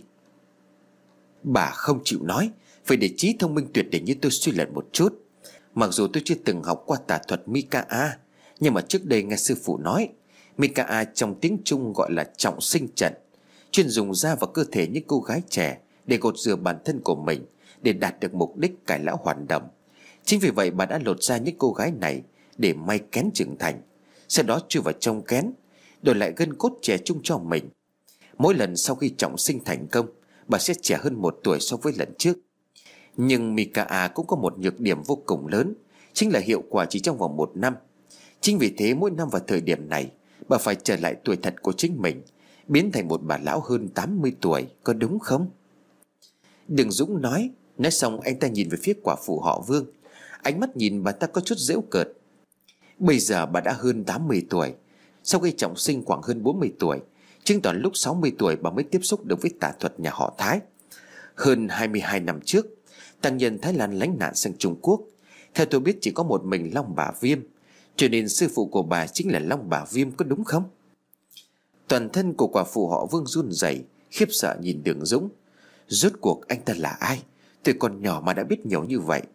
Speaker 2: Bà không chịu nói, phải để trí thông minh tuyệt đỉnh như tôi suy luận một chút. Mặc dù tôi chưa từng học qua tà thuật Mika, nhưng mà trước đây nghe sư phụ nói Mika trong tiếng Trung gọi là trọng sinh trận, chuyên dùng da và cơ thể những cô gái trẻ để gột rửa bản thân của mình, để đạt được mục đích cải lão hoàn đồng. Chính vì vậy bà đã lột ra những cô gái này để may kén trưởng thành, sau đó chui vào trong kén, đổi lại gân cốt trẻ trung cho mình. Mỗi lần sau khi trọng sinh thành công, bà sẽ trẻ hơn 1 tuổi so với lần trước. Nhưng Mika cũng có một nhược điểm vô cùng lớn, chính là hiệu quả chỉ trong vòng 1 năm. Chính vì thế mỗi năm vào thời điểm này, bà phải trở lại tuổi thật của chính mình, biến thành một bà lão hơn 80 tuổi, có đúng không? Đường Dũng nói xong anh ta nhìn về phía quả phụ họ Vương. Ánh mắt nhìn bà ta có chút giễu cợt. Bây giờ bà đã hơn 80 tuổi, sau khi trọng sinh khoảng hơn 40 tuổi, chứng tỏ lúc 60 tuổi bà mới tiếp xúc được với tà thuật nhà họ Thái. Hơn 22 năm trước, tăng nhân Thái Lan lánh nạn sang Trung Quốc. Theo tôi biết chỉ có một mình Long Bà Viêm, cho nên sư phụ của bà chính là Long Bà Viêm, có đúng không? Toàn thân của quả phụ họ Vương run rẩy, khiếp sợ nhìn Đường Dũng. Rốt cuộc anh ta là ai? Tôi còn nhỏ mà đã biết nhiều như vậy.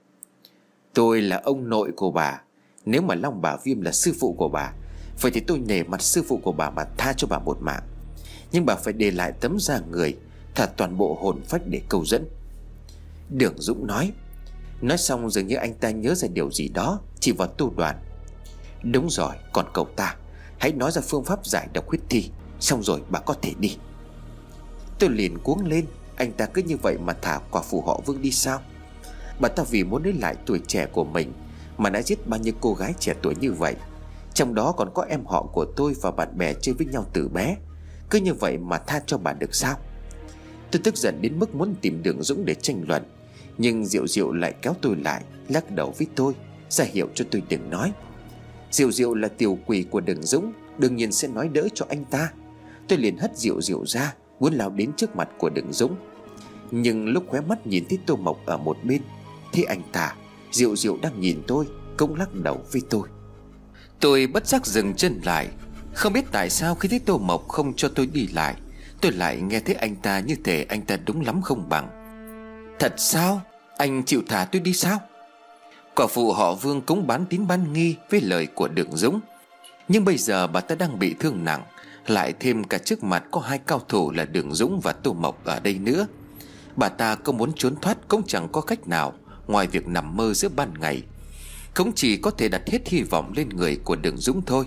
Speaker 2: Tôi là ông nội của bà. Nếu mà Long Bà Viêm là sư phụ của bà, vậy thì tôi nể mặt sư phụ của bà mà tha cho bà một mạng. Nhưng bà phải để lại tấm da người, thả toàn bộ hồn phách để câu dẫn. Đường Dũng nói xong dường như anh ta nhớ ra điều gì đó, chỉ vào Tô Đoàn. Đúng rồi, còn cậu ta, hãy nói ra phương pháp giải độc huyết thi, xong rồi bà có thể đi. Tôi liền cuống lên. Anh ta cứ như vậy mà thả quả phụ họ Vương đi sao? Bà ta vì muốn lấy lại tuổi trẻ của mình mà đã giết bao nhiêu cô gái trẻ tuổi như vậy, trong đó còn có em họ của tôi và bạn bè chơi với nhau từ bé. Cứ như vậy mà tha cho bà được sao? Tôi tức giận đến mức muốn tìm Đường Dũng để tranh luận, nhưng Diệu Diệu lại kéo tôi lại, lắc đầu với tôi, ra hiệu cho tôi đừng nói. Diệu Diệu là tiểu quỷ của Đường Dũng, đương nhiên sẽ nói đỡ cho anh ta. Tôi liền hất Diệu Diệu ra, muốn lao đến trước mặt của Đường Dũng. Nhưng lúc khóe mắt nhìn thấy Tô Mộc ở một bên, thì anh ta, Diệu Diệu đang nhìn tôi, cũng lắc đầu với tôi. Tôi bất giác dừng chân lại. Không biết tại sao khi thấy Tô Mộc không cho tôi đi lại, tôi lại nghe thấy anh ta như thể anh ta đúng lắm không bằng. Thật sao? Anh chịu thả tôi đi sao? Quả phụ họ Vương cũng bán tín bán nghi với lời của Đường Dũng. Nhưng bây giờ bà ta đang bị thương nặng, lại thêm cả trước mặt có 2 cao thủ là Đường Dũng và Tô Mộc ở đây nữa. Bà ta có muốn trốn thoát cũng chẳng có cách nào ngoài việc nằm mơ giữa ban ngày. Cũng chỉ có thể đặt hết hy vọng lên người của Đường Dũng thôi.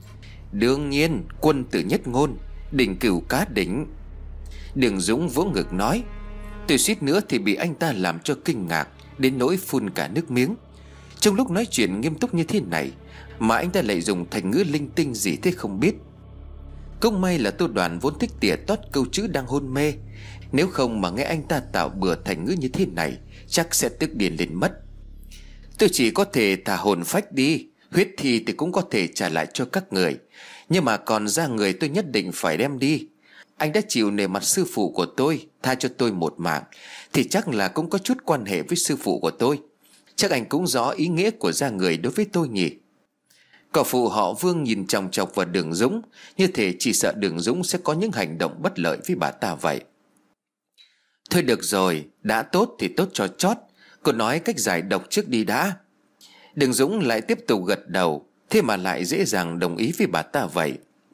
Speaker 2: Đương nhiên, quân tử nhất ngôn, đỉnh cửu cá đỉnh. Đường Dũng vỗ ngực nói. Tôi suýt nữa thì bị anh ta làm cho kinh ngạc đến nỗi phun cả nước miếng. Trong lúc nói chuyện nghiêm túc như thế này mà anh ta lại dùng thành ngữ linh tinh gì thế không biết. Cũng may là Tô Đoàn vốn thích tỉa tót câu chữ đang hôn mê, nếu không mà nghe anh ta tạo bừa thành ngữ như thế này chắc sẽ tức điên lên mất. Tôi chỉ có thể thả hồn phách đi, huyết thi thì cũng có thể trả lại cho các người, nhưng mà còn da người tôi nhất định phải đem đi. Anh đã chịu nể mặt sư phụ của tôi, tha cho tôi một mạng, thì chắc là cũng có chút quan hệ với sư phụ của tôi. Chắc anh cũng rõ ý nghĩa của da người đối với tôi nhỉ? Cậu phụ họ Vương nhìn chòng chọc vào Đường Dũng, như thể chỉ sợ Đường Dũng sẽ có những hành động bất lợi với bà ta vậy. Thôi được rồi, đã tốt thì tốt cho chót, cô nói cách giải độc trước đi đã. Đường Dũng lại tiếp tục gật đầu, thế mà lại dễ dàng đồng ý với bà ta vậy.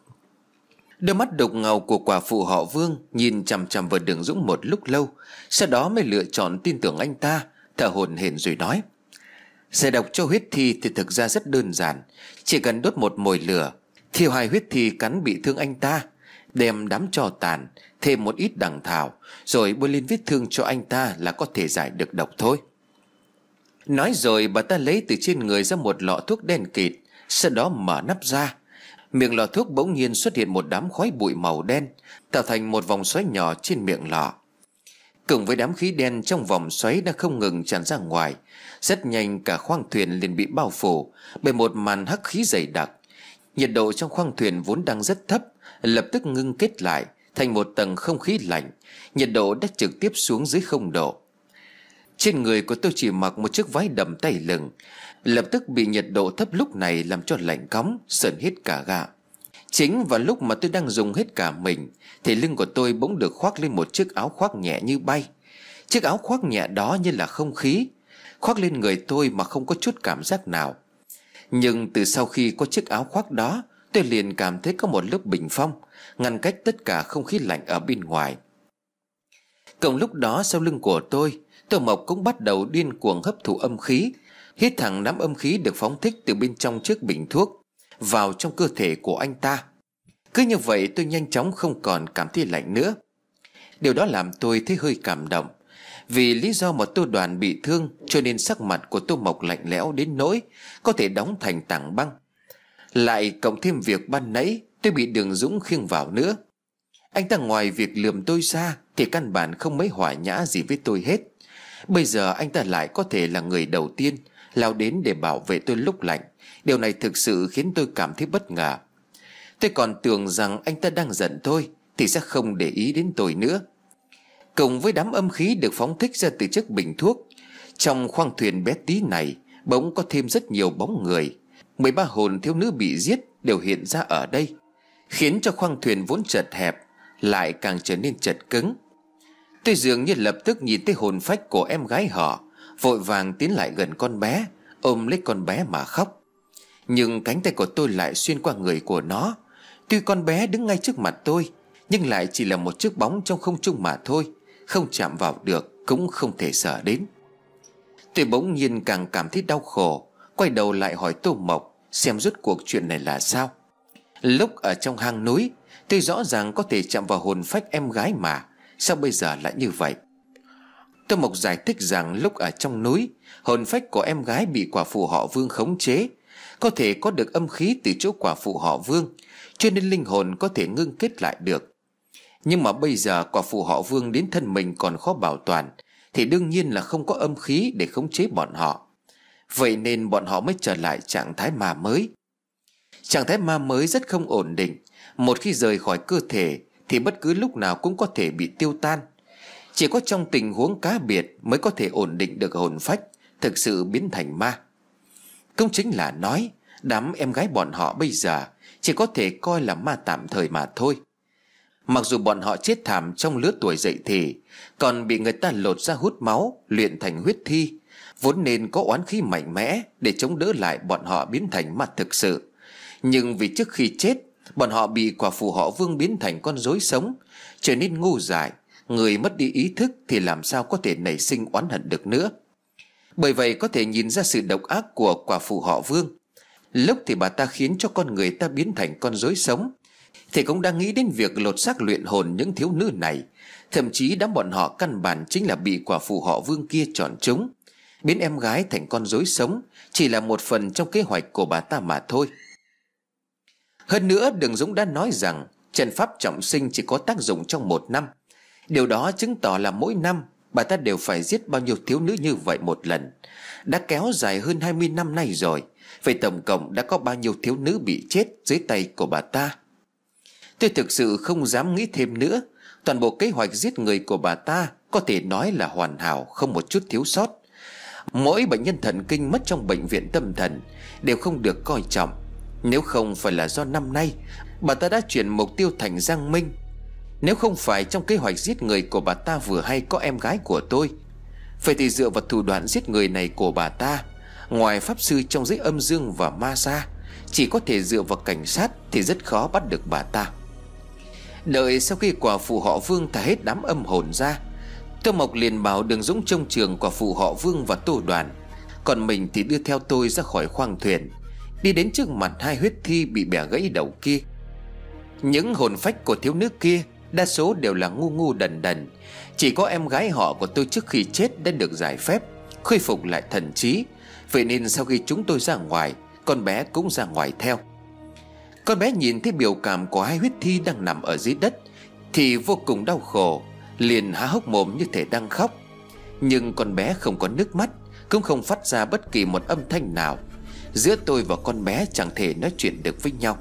Speaker 2: Đôi mắt đục ngầu của quả phụ họ Vương nhìn chằm chằm vào Đường Dũng một lúc lâu, sau đó mới lựa chọn tin tưởng anh ta, thở hổn hển rồi nói. Giải độc cho huyết thi thì thực ra rất đơn giản, chỉ cần đốt một mồi lửa, thiêu 2 huyết thi cắn bị thương anh ta, đem đám tro tàn, thêm một ít đằng thảo, rồi bôi lên vết thương cho anh ta là có thể giải được độc thôi. Nói rồi bà ta lấy từ trên người ra một lọ thuốc đen kịt, sau đó mở nắp ra. Miệng lọ thuốc bỗng nhiên xuất hiện một đám khói bụi màu đen, tạo thành một vòng xoáy nhỏ trên miệng lọ. Cùng với đám khí đen trong vòng xoáy đã không ngừng tràn ra ngoài, rất nhanh cả khoang thuyền liền bị bao phủ bởi một màn hắc khí dày đặc. Nhiệt độ trong khoang thuyền vốn đang rất thấp, lập tức ngưng kết lại thành một tầng không khí lạnh, nhiệt độ đã trực tiếp xuống dưới 0 độ. Trên người của tôi chỉ mặc một chiếc váy đầm tay lừng, lập tức bị nhiệt độ thấp lúc này làm cho lạnh cóng, sởn hết cả gạ. Chính vào lúc mà tôi đang dùng hết cả mình thì lưng của tôi bỗng được khoác lên một chiếc áo khoác nhẹ như bay. Chiếc áo khoác nhẹ đó như là không khí, khoác lên người tôi mà không có chút cảm giác nào. Nhưng từ sau khi có chiếc áo khoác đó, tôi liền cảm thấy có một lớp bình phong ngăn cách tất cả không khí lạnh ở bên ngoài. Cùng lúc đó sau lưng của tôi, Tô Mộc cũng bắt đầu điên cuồng hấp thụ âm khí, hít thẳng đám âm khí được phóng thích từ bên trong chiếc bình thuốc vào trong cơ thể của anh ta. Cứ như vậy tôi nhanh chóng không còn cảm thấy lạnh nữa. Điều đó làm tôi thấy hơi cảm động. Vì lý do mà Tô Đoàn bị thương cho nên sắc mặt của Tô Mộc lạnh lẽo đến nỗi có thể đóng thành tảng băng. Lại cộng thêm việc ban nãy tôi bị Đường Dũng khiêng vào nữa. Anh ta ngoài việc lườm tôi ra thì căn bản không mấy hòa nhã gì với tôi hết. Bây giờ anh ta lại có thể là người đầu tiên lao đến để bảo vệ tôi lúc lạnh. Điều này thực sự khiến tôi cảm thấy bất ngờ. Tôi còn tưởng rằng anh ta đang giận tôi thì sẽ không để ý đến tôi nữa. Cùng với đám âm khí được phóng thích ra từ chiếc bình thuốc, trong khoang thuyền bé tí này bỗng có thêm rất nhiều bóng người. 13 hồn thiếu nữ bị giết đều hiện ra ở đây, khiến cho khoang thuyền vốn chật hẹp lại càng trở nên chật cứng. Tôi dường như lập tức nhìn thấy hồn phách của em gái họ, vội vàng tiến lại gần con bé, ôm lấy con bé mà khóc. Nhưng cánh tay của tôi lại xuyên qua người của nó. Tuy con bé đứng ngay trước mặt tôi, nhưng lại chỉ là một chiếc bóng trong không trung mà thôi, không chạm vào được, cũng không thể sờ đến. Tôi bỗng nhiên càng cảm thấy đau khổ, quay đầu lại hỏi Tô Mộc xem rốt cuộc chuyện này là sao. Lúc ở trong hang núi, tôi rõ ràng có thể chạm vào hồn phách em gái mà, sao bây giờ lại như vậy? Tô Mộc giải thích rằng lúc ở trong núi, hồn phách của em gái bị quả phụ họ Vương khống chế, có thể có được âm khí từ chỗ quả phụ họ Vương, cho nên linh hồn có thể ngưng kết lại được. Nhưng mà bây giờ quả phụ họ Vương đến thân mình còn khó bảo toàn, thì đương nhiên là không có âm khí để khống chế bọn họ. Vậy nên bọn họ mới trở lại trạng thái ma mới. Trạng thái ma mới rất không ổn định. Một khi rời khỏi cơ thể thì bất cứ lúc nào cũng có thể bị tiêu tan. Chỉ có trong tình huống cá biệt mới có thể ổn định được hồn phách thực sự biến thành ma. Cũng chính là nói đám em gái bọn họ bây giờ chỉ có thể coi là ma tạm thời mà thôi. Mặc dù bọn họ chết thảm trong lứa tuổi dậy thì, còn bị người ta lột ra hút máu, luyện thành huyết thi, vốn nên có oán khí mạnh mẽ để chống đỡ lại bọn họ biến thành ma thực sự. Nhưng vì trước khi chết, bọn họ bị quả phụ họ Vương biến thành con rối sống, trở nên ngu dại. Người mất đi ý thức thì làm sao có thể nảy sinh oán hận được nữa. Bởi vậy có thể nhìn ra sự độc ác của quả phụ họ Vương. Lúc thì bà ta khiến cho con người ta biến thành con rối sống, thì cũng đang nghĩ đến việc lột xác luyện hồn những thiếu nữ này. Thậm chí đám bọn họ căn bản chính là bị quả phụ họ Vương kia chọn chúng. Biến em gái thành con rối sống chỉ là một phần trong kế hoạch của bà ta mà thôi. Hơn nữa, Đường Dũng đã nói rằng trận pháp trọng sinh chỉ có tác dụng trong 1 năm. Điều đó chứng tỏ là mỗi năm bà ta đều phải giết bao nhiêu thiếu nữ như vậy một lần. Đã kéo dài hơn 20 năm nay rồi. Vậy tổng cộng đã có bao nhiêu thiếu nữ bị chết dưới tay của bà ta? Tôi thực sự không dám nghĩ thêm nữa. Toàn bộ kế hoạch giết người của bà ta có thể nói là hoàn hảo, không một chút thiếu sót. Mỗi bệnh nhân thần kinh mất trong bệnh viện tâm thần đều không được coi trọng. Nếu không phải là do năm nay bà ta đã chuyển mục tiêu thành Giang Minh, nếu không phải trong kế hoạch giết người của bà ta vừa hay có em gái của tôi, vậy thì dựa vào thủ đoạn giết người này của bà ta, ngoài pháp sư trong giới âm dương và ma ra, chỉ có thể dựa vào cảnh sát thì rất khó bắt được bà ta. Đợi sau khi quả phụ họ Vương thả hết đám âm hồn ra, Tô Mộc liền bảo Đường Dũng trông chừng quả phụ họ Vương và Tô Đoàn, còn mình thì đưa theo tôi ra khỏi khoang thuyền, đi đến trước mặt hai huyết thi bị bẻ gãy đầu kia. Những hồn phách của thiếu nữ kia đa số đều là ngu ngu đần đần. Chỉ có em gái họ của tôi trước khi chết đã được giải phép, khôi phục lại thần trí. Vậy nên sau khi chúng tôi ra ngoài, con bé cũng ra ngoài theo. Con bé nhìn thấy biểu cảm của hai huyết thi đang nằm ở dưới đất thì vô cùng đau khổ, liền há hốc mồm như thể đang khóc. Nhưng con bé không có nước mắt, cũng không phát ra bất kỳ một âm thanh nào. Giữa tôi và con bé chẳng thể nói chuyện được với nhau.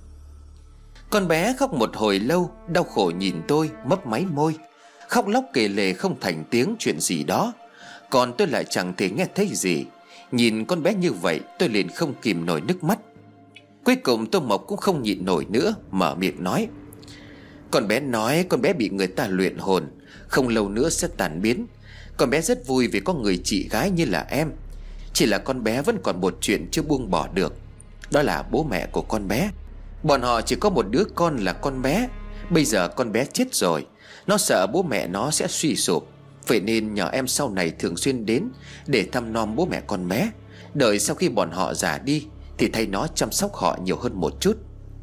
Speaker 2: Con bé khóc một hồi lâu, đau khổ nhìn tôi, mấp máy môi, khóc lóc kể lể không thành tiếng chuyện gì đó. Còn tôi lại chẳng thể nghe thấy gì. Nhìn con bé như vậy tôi liền không kìm nổi nước mắt. Cuối cùng Tô Mộc cũng không nhịn nổi nữa, mở miệng nói: con bé nói con bé bị người ta luyện hồn, không lâu nữa sẽ tàn biến. Con bé rất vui vì có người chị gái như là em. Chỉ là con bé vẫn còn một chuyện chưa buông bỏ được. Đó là bố mẹ của con bé. Bọn họ chỉ có một đứa con là con bé. Bây giờ con bé chết rồi, nó sợ bố mẹ nó sẽ suy sụp. Vậy nên nhờ em sau này thường xuyên đến để thăm nom bố mẹ con bé. Đợi sau khi bọn họ già đi thì thay nó chăm sóc họ nhiều hơn một chút.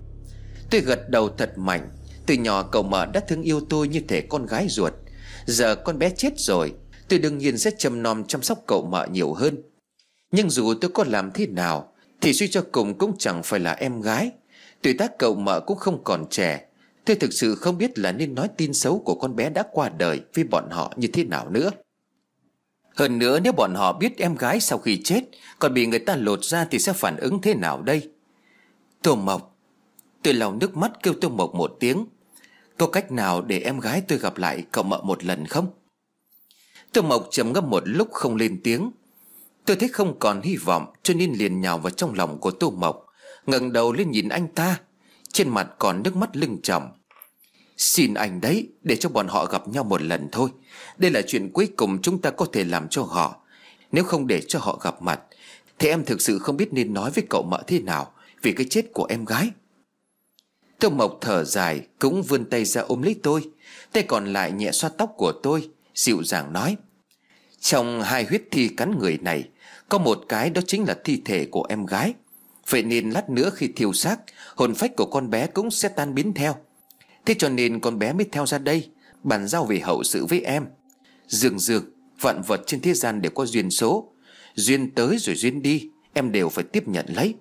Speaker 2: Tôi gật đầu thật mạnh. Từ nhỏ cậu Mợ đã thương yêu tôi như thể con gái ruột. Giờ con bé chết rồi, tôi đương nhiên sẽ chăm nom chăm sóc cậu Mợ nhiều hơn. Nhưng dù tôi có làm thế nào thì suy cho cùng cũng chẳng phải là em gái. Tuổi tác cậu Mợ cũng không còn trẻ. Tôi thực sự không biết là nên nói tin xấu của con bé đã qua đời với bọn họ như thế nào nữa. Hơn nữa, nếu bọn họ biết em gái sau khi chết còn bị người ta lột ra thì sẽ phản ứng thế nào đây? Tô Mộc. Tôi lau nước mắt kêu Tô Mộc một tiếng. Có cách nào để em gái tôi gặp lại cậu Mợ một lần không? Tô Mộc trầm ngâm một lúc không lên tiếng. Tôi thấy không còn hy vọng cho nên liền nhào vào trong lòng của Tô Mộc, ngẩng đầu lên nhìn anh ta. Trên mặt còn nước mắt lưng tròng. Xin anh đấy, để cho bọn họ gặp nhau một lần thôi. Đây là chuyện cuối cùng chúng ta có thể làm cho họ. Nếu không để cho họ gặp mặt thì em thực sự không biết nên nói với cậu Mợ thế nào vì cái chết của em gái. Tô Mộc thở dài, cũng vươn tay ra ôm lấy tôi. Tay còn lại nhẹ xoa tóc của tôi, dịu dàng nói: trong hai huyết thi cắn người này có một cái, đó chính là thi thể của em gái. Vậy nên lát nữa khi thiêu xác, hồn phách của con bé cũng sẽ tan biến theo. Thế cho nên con bé mới theo ra đây, bàn giao về hậu sự với em. Dương, vạn vật trên thế gian đều có duyên số. Duyên tới rồi duyên đi, em đều phải tiếp nhận lấy.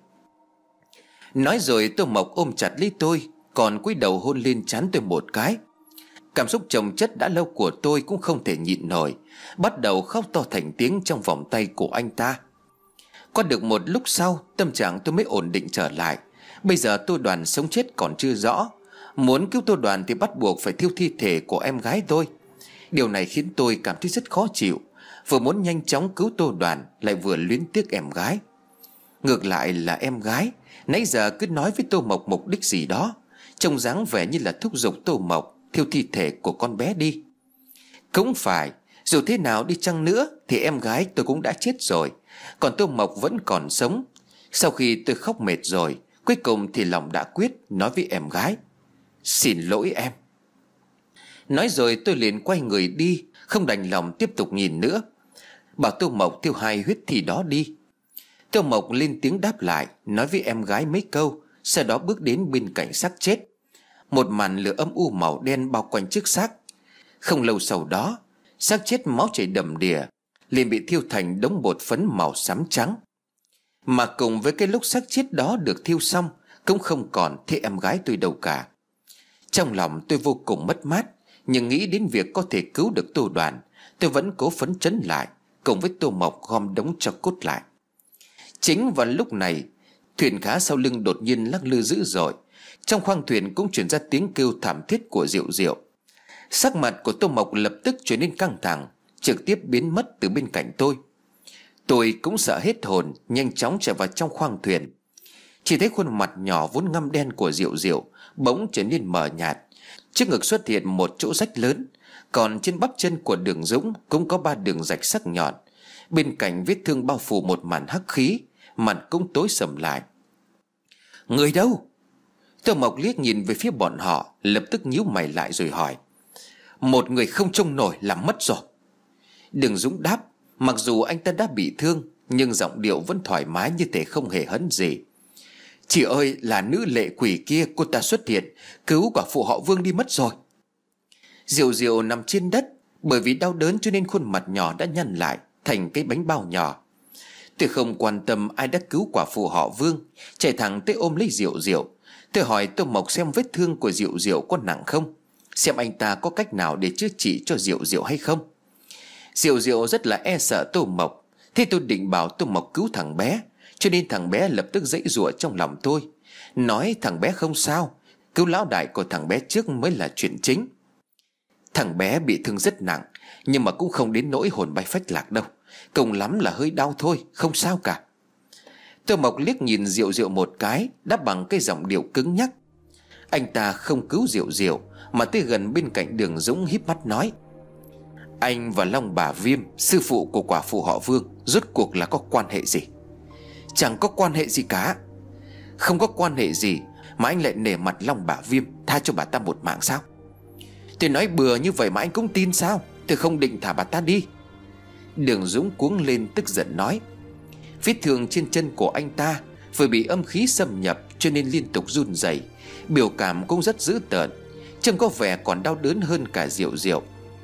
Speaker 2: Nói rồi Tô Mộc ôm chặt lấy tôi, còn cúi đầu hôn lên trán tôi một cái. Cảm xúc chồng chất đã lâu của tôi cũng không thể nhịn nổi, bắt đầu khóc to thành tiếng trong vòng tay của anh ta. Qua được một lúc sau, tâm trạng tôi mới ổn định trở lại. Bây giờ Tô Đoàn sống chết còn chưa rõ. Muốn cứu Tô Đoàn thì bắt buộc phải thiêu thi thể của em gái tôi. Điều này khiến tôi cảm thấy rất khó chịu. Vừa muốn nhanh chóng cứu Tô Đoàn, lại vừa luyến tiếc em gái. Ngược lại là em gái nãy giờ cứ nói với Tô Mộc mục đích gì đó, trông dáng vẻ như là thúc giục Tô Mộc thiêu thi thể của con bé đi. Cũng phải, dù thế nào đi chăng nữa thì em gái tôi cũng đã chết rồi, còn Tô Mộc vẫn còn sống. Sau khi tôi khóc mệt rồi, cuối cùng thì lòng đã quyết, nói với em gái: xin lỗi em. Nói rồi tôi liền quay người đi, không đành lòng tiếp tục nhìn nữa, bảo Tô Mộc thiêu hai huyết thi đó đi. Tô Mộc lên tiếng đáp lại, nói với em gái mấy câu, sau đó bước đến bên cạnh xác chết. Một màn lửa âm u màu đen bao quanh chiếc xác. Không lâu sau đó, xác chết máu chảy đầm đìa, liền bị thiêu thành đống bột phấn màu xám trắng. Mà cùng với cái lúc xác chết đó được thiêu xong, cũng không còn thấy em gái tôi đâu cả. Trong lòng tôi vô cùng mất mát, nhưng nghĩ đến việc có thể cứu được Tô Đoàn, tôi vẫn cố phấn chấn lại, cùng với Tô Mộc gom đống tro cốt lại. Chính vào lúc này, thuyền cá sau lưng đột nhiên lắc lư dữ dội. Trong khoang thuyền cũng truyền ra tiếng kêu thảm thiết của Diệu Diệu. Sắc mặt của Tô Mộc lập tức trở nên căng thẳng, trực tiếp biến mất từ bên cạnh tôi. Tôi cũng sợ hết hồn, nhanh chóng chạy vào trong khoang thuyền. Chỉ thấy khuôn mặt nhỏ vốn ngăm đen của Diệu Diệu bỗng trở nên mờ nhạt. Trước ngực xuất hiện một chỗ rách lớn, còn trên bắp chân của Đường Dũng cũng có 3 đường rạch sắc nhọn. Bên cạnh vết thương bao phủ một màn hắc khí, mặt cũng tối sầm lại. Người đâu? Tô Mộc liếc nhìn về phía bọn họ, lập tức nhíu mày lại rồi hỏi. Một người không trông nổi làm mất rồi. Đường Dũng đáp, mặc dù anh ta đã bị thương, nhưng giọng điệu vẫn thoải mái như thể không hề hấn gì. Chị ơi, là nữ lệ quỷ kia, cô ta xuất hiện, cứu quả phụ họ Vương đi mất rồi. Diệu Diệu nằm trên đất, bởi vì đau đớn cho nên khuôn mặt nhỏ đã nhăn lại thành cái bánh bao nhỏ. Tôi không quan tâm ai đã cứu quả phụ họ Vương, chạy thẳng tới ôm lấy Diệu Diệu. Tôi hỏi Tô Mộc xem vết thương của Diệu Diệu có nặng không, xem anh ta có cách nào để chữa trị cho Diệu Diệu hay không. Diệu Diệu rất là e sợ Tô Mộc. Thế tôi định bảo Tô Mộc cứu thằng bé, cho nên thằng bé lập tức giãy giụa trong lòng tôi, nói thằng bé không sao, cứu lão đại của thằng bé trước mới là chuyện chính. Thằng bé bị thương rất nặng, nhưng mà cũng không đến nỗi hồn bay phách lạc đâu. Cùng lắm là hơi đau thôi, không sao cả. Tô Mộc liếc nhìn Diệu Diệu một cái, đáp bằng cái giọng điệu cứng nhắc. Anh ta không cứu Diệu Diệu mà tới gần bên cạnh Đường Dũng híp mắt nói: Anh và Long Bà Viêm, sư phụ của quả phụ họ Vương, rốt cuộc là có quan hệ gì? Chẳng có quan hệ gì cả. Không có quan hệ gì mà anh lại nể mặt Long Bà Viêm tha cho bà ta một mạng sao? Tôi nói bừa như vậy mà anh cũng tin sao? Tôi không định thả bà ta đi. Đường Dũng cuống lên tức giận nói: Vết thương trên chân của anh ta vừa bị âm khí xâm nhập cho nên liên tục run rẩy, biểu cảm cũng rất dữ tợn, trông có vẻ còn đau đớn hơn cả Diệu Diệu.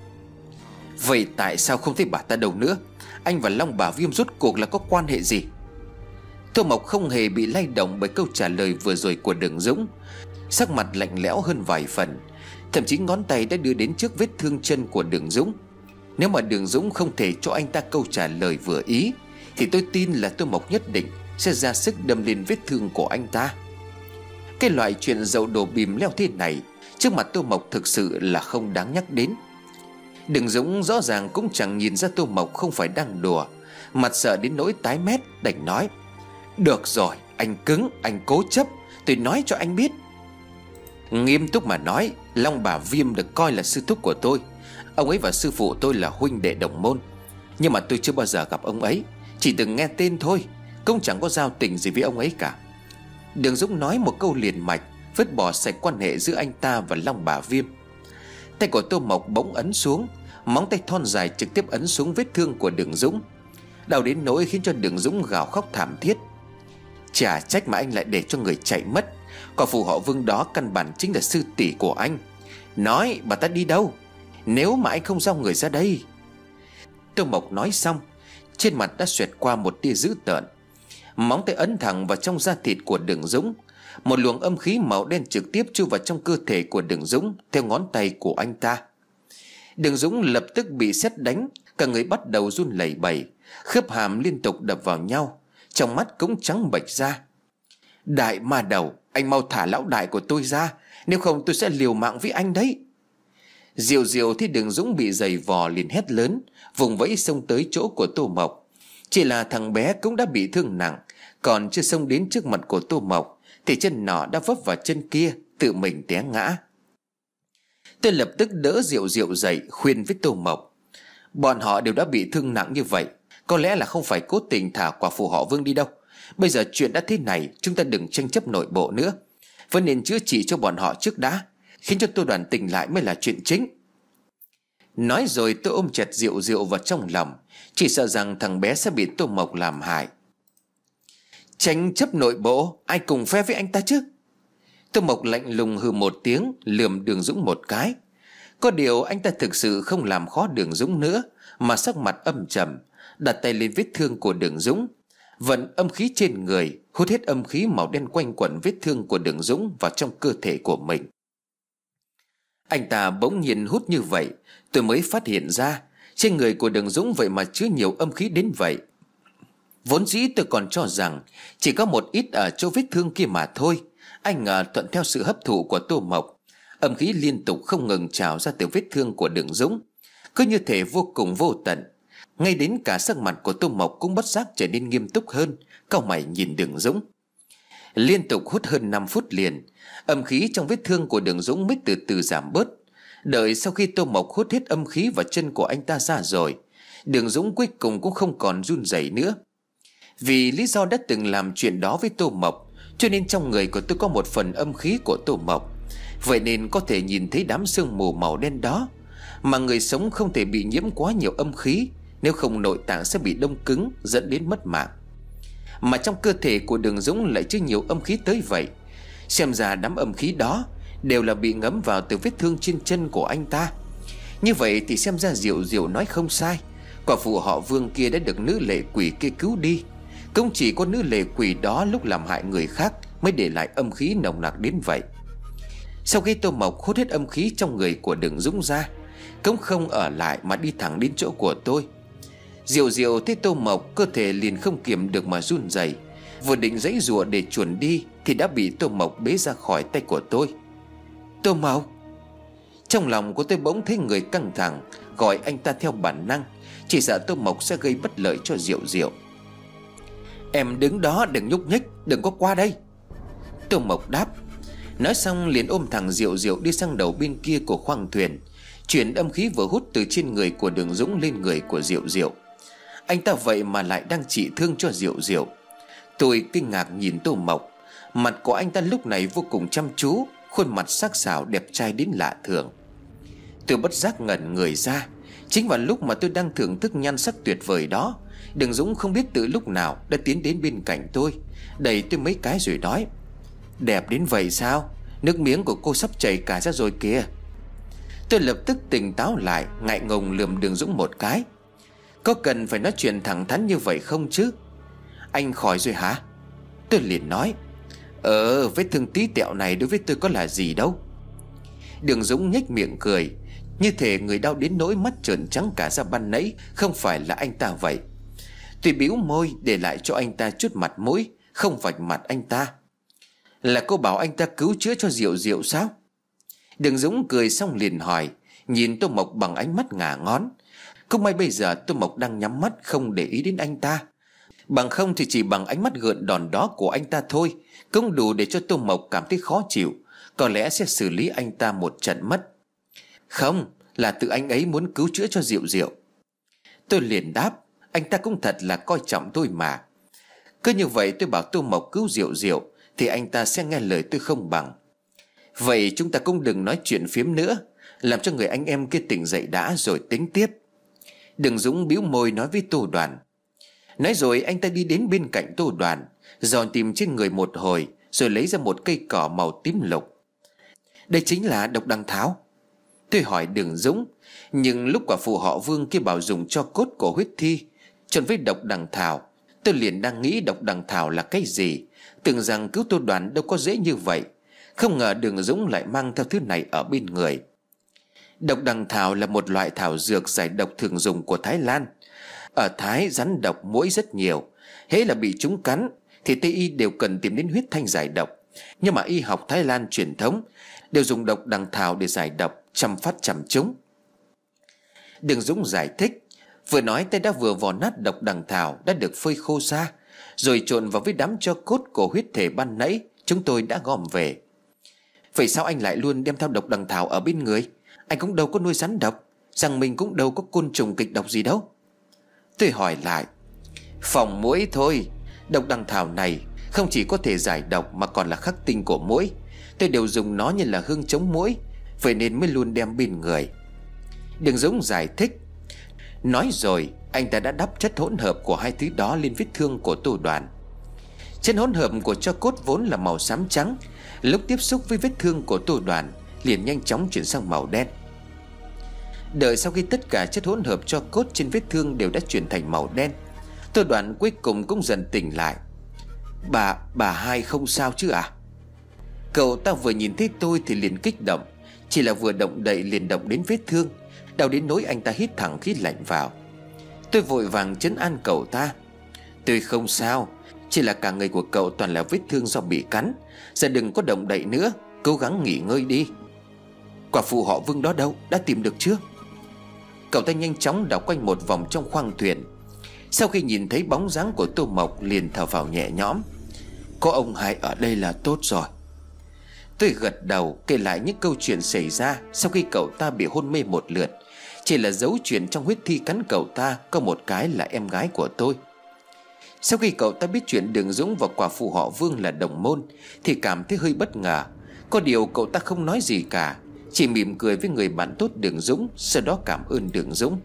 Speaker 2: Vậy tại sao không thấy bà ta đâu nữa? Anh và Long Bà Viêm rốt cuộc là có quan hệ gì? Tô Mộc không hề bị lay động bởi câu trả lời vừa rồi của Đường Dũng, sắc mặt lạnh lẽo hơn vài phần, thậm chí ngón tay đã đưa đến trước vết thương chân của Đường Dũng. Nếu mà Đường Dũng không thể cho anh ta câu trả lời vừa ý thì tôi tin là Tô Mộc nhất định sẽ ra sức đâm lên vết thương của anh ta. Cái loại chuyện dậu đổ bìm leo thế này trước mặt Tô Mộc thực sự là không đáng nhắc đến. Đường Dũng rõ ràng cũng chẳng nhìn ra Tô Mộc không phải đang đùa, mặt sợ đến nỗi tái mét, đành nói: Được rồi, anh cứng, anh cố chấp, tôi nói cho anh biết. Nghiêm túc mà nói, Long Bà Viêm được coi là sư thúc của tôi. Ông ấy và sư phụ tôi là huynh đệ đồng môn, nhưng mà tôi chưa bao giờ gặp ông ấy, chỉ từng nghe tên thôi, cũng chẳng có giao tình gì với ông ấy cả. Đường Dũng nói một câu liền mạch, vứt bỏ sạch quan hệ giữa anh ta và Long Bà Viêm. Tay của Tô Mộc bỗng ấn xuống, móng tay thon dài trực tiếp ấn xuống vết thương của Đường Dũng, đau đến nỗi khiến cho Đường Dũng gào khóc thảm thiết. Chả trách mà anh lại để cho người chạy mất. Quả phụ họ Vương đó căn bản chính là sư tỷ của anh. Nói bà ta đi đâu nếu mà anh không giao người ra đây? Tô Mộc nói xong, trên mặt đã xoẹt qua một tia dữ tợn. Móng tay ấn thẳng vào trong da thịt của Đường Dũng. Một luồng âm khí màu đen trực tiếp chui vào trong cơ thể của Đường Dũng theo ngón tay của anh ta. Đường Dũng lập tức bị sét đánh, cả người bắt đầu run lẩy bẩy, khớp hàm liên tục đập vào nhau, trong mắt cũng trắng bệch ra. Đại ma đầu, anh mau thả lão đại của tôi ra, nếu không tôi sẽ liều mạng với anh đấy. Diệu Diệu thấy Đường Dũng bị giày vò liền hét lớn, vùng vẫy xông tới chỗ của Tô Mộc. Chỉ là thằng bé cũng đã bị thương nặng, còn chưa xông đến trước mặt của Tô Mộc thì chân nọ đã vấp vào chân kia, tự mình té ngã. Tôi lập tức đỡ Diệu Diệu dậy, khuyên với Tô Mộc: Bọn họ đều đã bị thương nặng như vậy, có lẽ là không phải cố tình thả quả phụ họ Vương đi đâu. Bây giờ chuyện đã thế này, chúng ta đừng tranh chấp nội bộ nữa, vẫn nên chữa trị cho bọn họ trước đã, khiến cho Tô Đoàn tỉnh lại mới là chuyện chính. Nói rồi tôi ôm chặt Diệu Diệu vào trong lòng, chỉ sợ rằng thằng bé sẽ bị Tô Mộc làm hại. Tranh chấp nội bộ, ai cùng phe với anh ta chứ? Tô Mộc lạnh lùng hừ một tiếng, lườm Đường Dũng một cái. Có điều anh ta thực sự không làm khó Đường Dũng nữa, mà sắc mặt âm trầm, đặt tay lên vết thương của Đường Dũng, vận âm khí trên người, hút hết âm khí màu đen quanh quẩn vết thương của Đường Dũng vào trong cơ thể của mình. Anh ta bỗng nhiên hút như vậy, tôi mới phát hiện ra trên người của Đường Dũng vậy mà chứa nhiều âm khí đến vậy. Vốn dĩ tôi còn cho rằng chỉ có một ít ở chỗ vết thương kia mà thôi, anh ngờ thuận theo sự hấp thụ của Tô Mộc, âm khí liên tục không ngừng trào ra từ vết thương của Đường Dũng, cứ như thể vô cùng vô tận. Ngay đến cả sắc mặt của Tô Mộc cũng bất giác trở nên nghiêm túc hơn, cau mày nhìn Đường Dũng. Liên tục hút hơn 5 phút liền, âm khí trong vết thương của Đường Dũng mới từ từ giảm bớt. Đợi sau khi Tô Mộc hút hết âm khí vào chân của anh ta ra rồi, Đường Dũng cuối cùng cũng không còn run rẩy nữa. Vì lý do đã từng làm chuyện đó với Tô Mộc, cho nên trong người của tôi có một phần âm khí của Tô Mộc, vậy nên có thể nhìn thấy đám sương mù màu đen đó. Mà người sống không thể bị nhiễm quá nhiều âm khí, nếu không nội tạng sẽ bị đông cứng dẫn đến mất mạng. Mà trong cơ thể của Đường Dũng lại chứa nhiều âm khí tới vậy, xem ra đám âm khí đó đều là bị ngấm vào từ vết thương trên chân của anh ta. Như vậy thì xem ra Diệu Diệu nói không sai, quả phụ họ Vương kia đã được nữ lệ quỷ kia cứu đi. Cũng chỉ có nữ lệ quỷ đó lúc làm hại người khác mới để lại âm khí nồng nặc đến vậy. Sau khi Tô Mộc hút hết âm khí trong người của Đường Dũng ra, cũng không ở lại mà đi thẳng đến chỗ của tôi. Diệu Diệu thấy Tô Mộc cơ thể liền không kiềm được mà run rẩy, vừa định giãy giụa để chuồn đi thì đã bị Tô Mộc bế ra khỏi tay của tôi. Tô Mộc! Trong lòng của tôi bỗng thấy người căng thẳng, gọi anh ta theo bản năng, Chỉ sợ Tô Mộc sẽ gây bất lợi cho Diệu Diệu. Em đứng đó đừng nhúc nhích, đừng có qua đây, Tô Mộc đáp. Nói xong liền ôm thằng Diệu Diệu đi sang đầu bên kia của khoang thuyền, chuyển âm khí vừa hút từ trên người của Đường Dũng lên người của Diệu Diệu. Anh ta vậy mà lại đang trị thương cho Diệu Diệu. Tôi kinh ngạc nhìn Tô Mộc. Mặt của anh ta lúc này vô cùng chăm chú, khuôn mặt sắc sảo đẹp trai đến lạ thường. Tôi bất giác ngẩn người ra. Chính vào lúc mà tôi đang thưởng thức nhan sắc tuyệt vời đó, Đường Dũng không biết từ lúc nào đã tiến đến bên cạnh tôi, đẩy tôi mấy cái rồi nói: Đẹp đến vậy sao? Nước miếng của cô sắp chảy cả ra rồi kìa. Tôi lập tức tỉnh táo lại, ngại ngùng lườm Đường Dũng một cái. Có cần phải nói chuyện thẳng thắn như vậy không chứ? Anh khỏi rồi hả? Tôi liền nói: vết thương tí tẹo này đối với tôi có là gì đâu. Đường Dũng nhếch miệng cười, như thể người đau đến nỗi mắt trợn trắng cả ra ban nãy không phải là anh ta vậy. Tôi bĩu môi để lại cho anh ta chút mặt mũi, không vạch mặt anh ta. Là cô bảo anh ta cứu chữa cho Diệu Diệu sao? Đường Dũng cười xong liền hỏi, nhìn Tô Mộc bằng ánh mắt ngả ngón. Không may bây giờ Tô Mộc đang nhắm mắt không để ý đến anh ta. Bằng không thì chỉ bằng ánh mắt gợn đòn đó của anh ta thôi cũng đủ để cho Tô Mộc cảm thấy khó chịu, có lẽ sẽ xử lý anh ta một trận mất. Không, là tự anh ấy muốn cứu chữa cho Diệu Diệu. Tôi liền đáp, anh ta cũng thật là coi trọng tôi mà. Cứ như vậy tôi bảo Tô Mộc cứu Diệu Diệu thì anh ta sẽ nghe lời tôi không bằng. Vậy chúng ta cũng đừng nói chuyện phiếm nữa, làm cho người anh em kia tỉnh dậy đã rồi tính tiếp. Đường Dũng bĩu môi nói với Tô Đoàn. Nói rồi anh ta đi đến bên cạnh Tô Đoàn, dò tìm trên người một hồi, rồi lấy ra một cây cỏ màu tím lục. Đây chính là độc đằng thảo. Tôi hỏi Đường Dũng, nhưng lúc quả phụ họ Vương kia bảo dùng cho cốt của huyết thi trộn với độc đằng thảo, tôi liền đang nghĩ độc đằng thảo là cái gì, tưởng rằng cứu Tô Đoàn đâu có dễ như vậy. Không ngờ Đường Dũng lại mang theo thứ này ở bên người. Độc đằng thảo là một loại thảo dược giải độc thường dùng của Thái Lan. Ở Thái rắn độc muỗi rất nhiều, hễ là bị chúng cắn thì Tây y đều cần tìm đến huyết thanh giải độc. Nhưng mà y học Thái Lan truyền thống đều dùng độc đằng thảo để giải độc, chăm phát chăm chúng. Đường Dũng giải thích. Vừa nói tay đã vừa vò nát độc đằng thảo đã được phơi khô ra, rồi trộn vào với đám tro cốt của huyết thể ban nãy chúng tôi đã gom về. Vậy sao anh lại luôn đem theo độc đằng thảo ở bên người? Anh cũng đâu có nuôi rắn độc, rằng mình cũng đâu có côn trùng kịch độc gì đâu. Tôi hỏi lại. Phòng muỗi thôi. Độc đằng thảo này không chỉ có thể giải độc mà còn là khắc tinh của muỗi. Tôi đều dùng nó như là hương chống muỗi, vậy nên mới luôn đem bên người. Đường Dũng giải thích. Nói rồi anh ta đã đắp chất hỗn hợp của hai thứ đó lên vết thương của Tô Đoàn. Chất hỗn hợp của tro cốt vốn là màu xám trắng, lúc tiếp xúc với vết thương của Tô Đoàn liền nhanh chóng chuyển sang màu đen. Đợi sau khi tất cả chất hỗn hợp tro cốt trên vết thương đều đã chuyển thành màu đen, Tô Đoàn cuối cùng cũng dần tỉnh lại. Bà hai không sao chứ à? Cậu ta vừa nhìn thấy tôi thì liền kích động, chỉ là vừa động đậy liền động đến vết thương, đau đến nỗi anh ta hít thẳng khí lạnh vào. Tôi vội vàng trấn an cậu ta. Tôi không sao, chỉ là cả người của cậu toàn là vết thương do bị cắn. Giờ đừng có động đậy nữa, cố gắng nghỉ ngơi đi. Quả phụ họ Vương đó đâu, đã tìm được chưa? Cậu ta nhanh chóng đảo quanh một vòng trong khoang thuyền. Sau khi nhìn thấy bóng dáng của Tô Mộc liền thở phào nhẹ nhõm. Có ông hai ở đây là tốt rồi. Tôi gật đầu kể lại những câu chuyện xảy ra sau khi cậu ta bị hôn mê một lượt. Chỉ là dấu chuyện trong huyết thi cắn cậu ta có một cái là em gái của tôi. Sau khi cậu ta biết chuyện Đường Dũng và quả phụ họ Vương là đồng môn thì cảm thấy hơi bất ngờ. Có điều cậu ta không nói gì cả, chỉ mỉm cười với người bạn tốt Đường Dũng, sau đó cảm ơn Đường Dũng.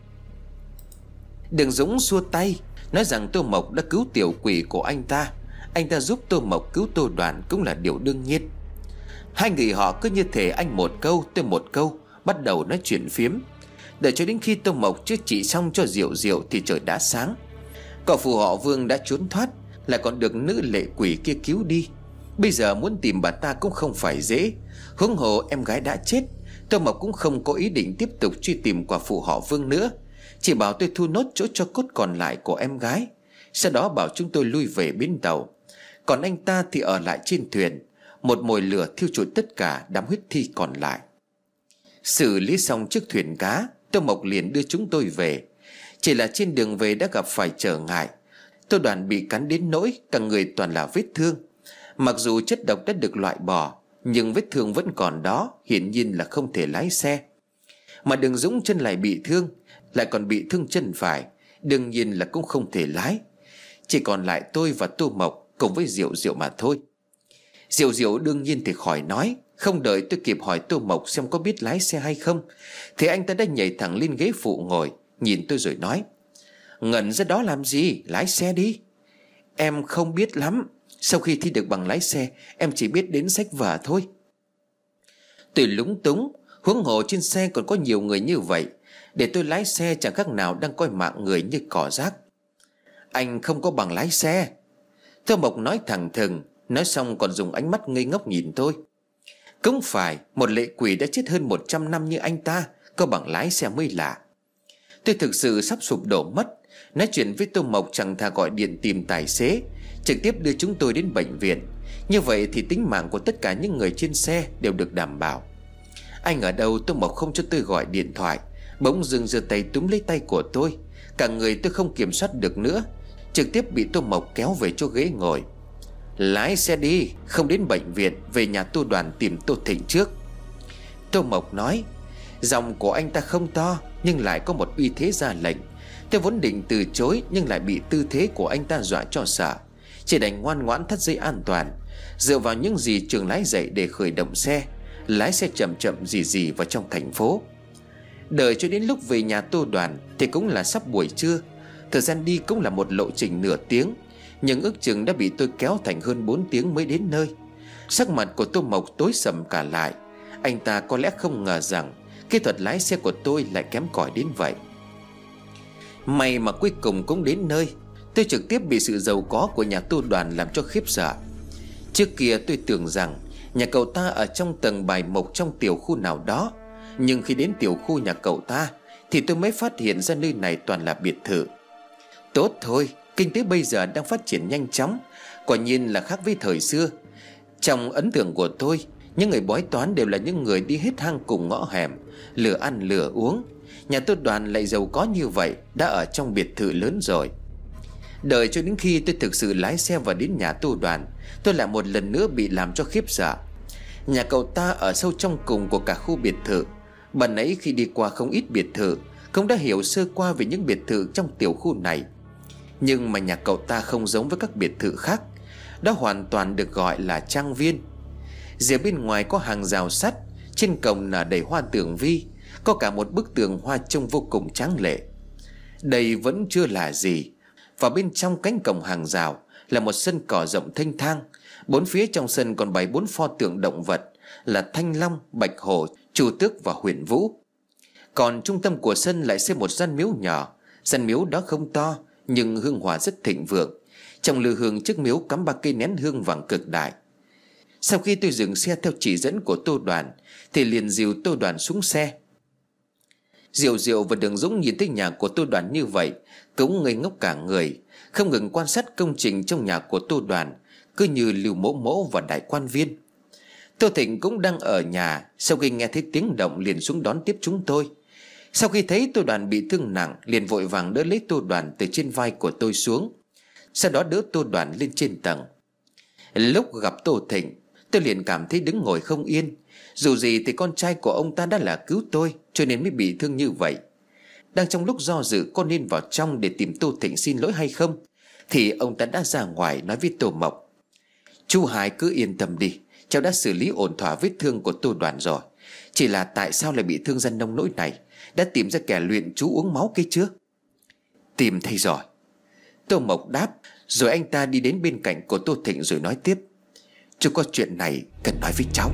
Speaker 2: Đường Dũng xua tay nói rằng Tô Mộc đã cứu tiểu quỷ của anh ta. Anh ta giúp Tô Mộc cứu Tô Đoàn cũng là điều đương nhiên. Hai người họ cứ như thể anh một câu tôi một câu bắt đầu nói chuyện phiếm. Đợi cho đến khi Tô Mộc chữa trị xong cho Diệu Diệu thì trời đã sáng. Cậu phù họ Vương đã trốn thoát, lại còn được nữ lệ quỷ kia cứu đi. Bây giờ muốn tìm bà ta cũng không phải dễ. Huống hồ em gái đã chết, Tô Mộc cũng không có ý định tiếp tục truy tìm quả phụ họ Vương nữa. Chỉ bảo tôi thu nốt chỗ cho cốt còn lại của em gái, sau đó bảo chúng tôi lui về bến tàu. Còn anh ta thì ở lại trên thuyền, một mồi lửa thiêu trụi tất cả đám huyết thi còn lại. Xử lý xong chiếc thuyền cá, Tô Mộc liền đưa chúng tôi về. Chỉ là trên đường về đã gặp phải trở ngại. Tô Đoàn bị cắn đến nỗi cả người toàn là vết thương. Mặc dù chất độc đã được loại bỏ, nhưng vết thương vẫn còn đó, hiển nhiên là không thể lái xe. Mà Đường Dũng chân lại bị thương, lại còn bị thương chân phải, đương nhiên là cũng không thể lái. Chỉ còn lại tôi và Tô Mộc cùng với Diệu Diệu mà thôi. Diệu Diệu đương nhiên thì khỏi nói. Không đợi tôi kịp hỏi Tô Mộc xem có biết lái xe hay không, thì anh ta đã nhảy thẳng lên ghế phụ ngồi, nhìn tôi rồi nói: "Ngẩn ra đó làm gì, lái xe đi." "Em không biết lắm. Sau khi thi được bằng lái xe, em chỉ biết đến sách vở thôi." Tôi lúng túng. Huống hồ trên xe còn có nhiều người như vậy, để tôi lái xe chẳng khác nào đang coi mạng người như cỏ rác. "Anh không có bằng lái xe." Tô Mộc nói thẳng thừng, nói xong còn dùng ánh mắt ngây ngốc nhìn tôi. Cũng phải, một lệ quỷ đã chết hơn 100 năm như anh ta có bằng lái xe mới lạ. Tôi thực sự sắp sụp đổ mất. Nói chuyện với Tô Mộc chẳng thà gọi điện tìm tài xế, trực tiếp đưa chúng tôi đến bệnh viện. Như vậy thì tính mạng của tất cả những người trên xe đều được đảm bảo. Anh ở đâu? Tô Mộc không cho tôi gọi điện thoại, bỗng dưng giơ tay túm lấy tay của tôi. Cả người tôi không kiểm soát được nữa, trực tiếp bị Tô Mộc kéo về chỗ ghế ngồi. "Lái xe đi, không đến bệnh viện, về nhà Tô Đoàn tìm Tô Thịnh trước." Tô Mộc nói. Giọng của anh ta không to, nhưng lại có một uy thế ra lệnh. Tôi vốn định từ chối, nhưng lại bị tư thế của anh ta dọa cho sợ, chỉ đành ngoan ngoãn thắt dây an toàn, dựa vào những gì trường lái dạy để khởi động xe, lái xe chậm chậm rì vào trong thành phố. Đợi cho đến lúc về nhà Tô Đoàn thì cũng là sắp buổi trưa. Thời gian đi cũng là một lộ trình nửa tiếng, nhưng ước chừng đã bị tôi kéo thành hơn 4 tiếng mới đến nơi. Sắc mặt của Tô Mộc tối sầm cả lại. Anh ta có lẽ không ngờ rằng kỹ thuật lái xe của tôi lại kém cỏi đến vậy. May mà cuối cùng cũng đến nơi. Tôi trực tiếp bị sự giàu có của nhà Tô Đoàn làm cho khiếp sợ. Trước kia tôi tưởng rằng nhà cậu ta ở trong tầng bài mộc trong tiểu khu nào đó, nhưng khi đến tiểu khu nhà cậu ta thì tôi mới phát hiện ra nơi này toàn là biệt thự. Tốt thôi, kinh tế bây giờ đang phát triển nhanh chóng, quả nhiên là khác với thời xưa. Trong ấn tượng của tôi, những người bói toán đều là những người đi hết hang cùng ngõ hẻm, lừa ăn lừa uống. Nhà Tô Đoàn lại giàu có như vậy, đã ở trong biệt thự lớn rồi. Đợi cho đến khi tôi thực sự lái xe vào đến nhà Tô Đoàn, tôi lại một lần nữa bị làm cho khiếp sợ. Nhà cậu ta ở sâu trong cùng của cả khu biệt thự. Bạn ấy khi đi qua không ít biệt thự cũng đã hiểu sơ qua về những biệt thự trong tiểu khu này. Nhưng mà nhà cậu ta không giống với các biệt thự khác. Đó hoàn toàn được gọi là trang viên. Rìa bên ngoài có hàng rào sắt, trên cổng là đầy hoa tường vi, có cả một bức tường hoa trông vô cùng tráng lệ. Đây vẫn chưa là gì. Và bên trong cánh cổng hàng rào là một sân cỏ rộng thênh thang. Bốn phía trong sân còn bày 4 pho tượng động vật là Thanh Long, Bạch Hổ, Chu Tước và Huyền Vũ. Còn trung tâm của sân lại xây một gian miếu nhỏ. Gian miếu đó không to, nhưng hương hỏa rất thịnh vượng. Trong lư hương trước miếu cắm 3 cây nén hương vàng cực đại. Sau khi tôi dừng xe theo chỉ dẫn của Tô Đoàn thì liền dìu Tô Đoàn xuống xe. Diệu Diệu và Đường Dũng nhìn thấy nhà của Tô Đoàn như vậy cũng ngây ngốc cả người, không ngừng quan sát công trình trong nhà của Tô Đoàn, cứ như Lưu Mỗ Mỗ và Đại Quan Viên. Tô Thịnh cũng đang ở nhà, sau khi nghe thấy tiếng động liền xuống đón tiếp chúng tôi. Sau khi thấy Tô Đoàn bị thương nặng, liền vội vàng đỡ lấy Tô Đoàn từ trên vai của tôi xuống, sau đó đỡ Tô Đoàn lên trên tầng. Lúc gặp Tô Thịnh, tôi liền cảm thấy đứng ngồi không yên. Dù gì thì con trai của ông ta đã là cứu tôi, cho nên mới bị thương như vậy. Đang trong lúc do dự có nên vào trong để tìm Tô Thịnh xin lỗi hay không, thì ông ta đã ra ngoài nói với Tô Mộc: "Chú Hải cứ yên tâm đi, cháu đã xử lý ổn thỏa vết thương của Tô Đoàn rồi. Chỉ là tại sao lại bị thương ra nông nỗi này, đã tìm ra kẻ luyện chú uống máu kia chưa?" "Tìm thấy rồi." Tô Mộc đáp, rồi anh ta đi đến bên cạnh của Tô Thịnh rồi nói tiếp: "Chú có chuyện này cần nói với cháu."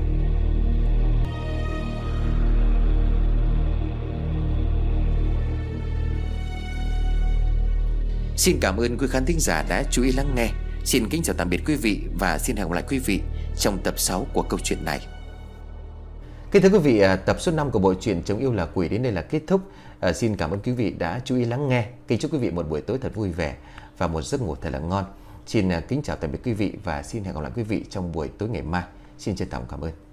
Speaker 2: Xin cảm ơn quý khán thính giả đã chú ý lắng nghe. Xin kính chào tạm biệt quý vị và xin hẹn gặp lại quý vị trong tập 6 của câu chuyện này.
Speaker 1: Kính thưa quý vị, tập số 5 của bộ truyện Chống Yêu Là Quỷ đến đây là kết thúc. Xin cảm ơn quý vị đã chú ý lắng nghe. Kính chúc quý vị một buổi tối thật vui vẻ và một giấc ngủ thật là ngon. Xin kính chào tạm biệt quý vị và xin hẹn gặp lại quý vị trong buổi tối ngày mai. Xin trân trọng cảm ơn.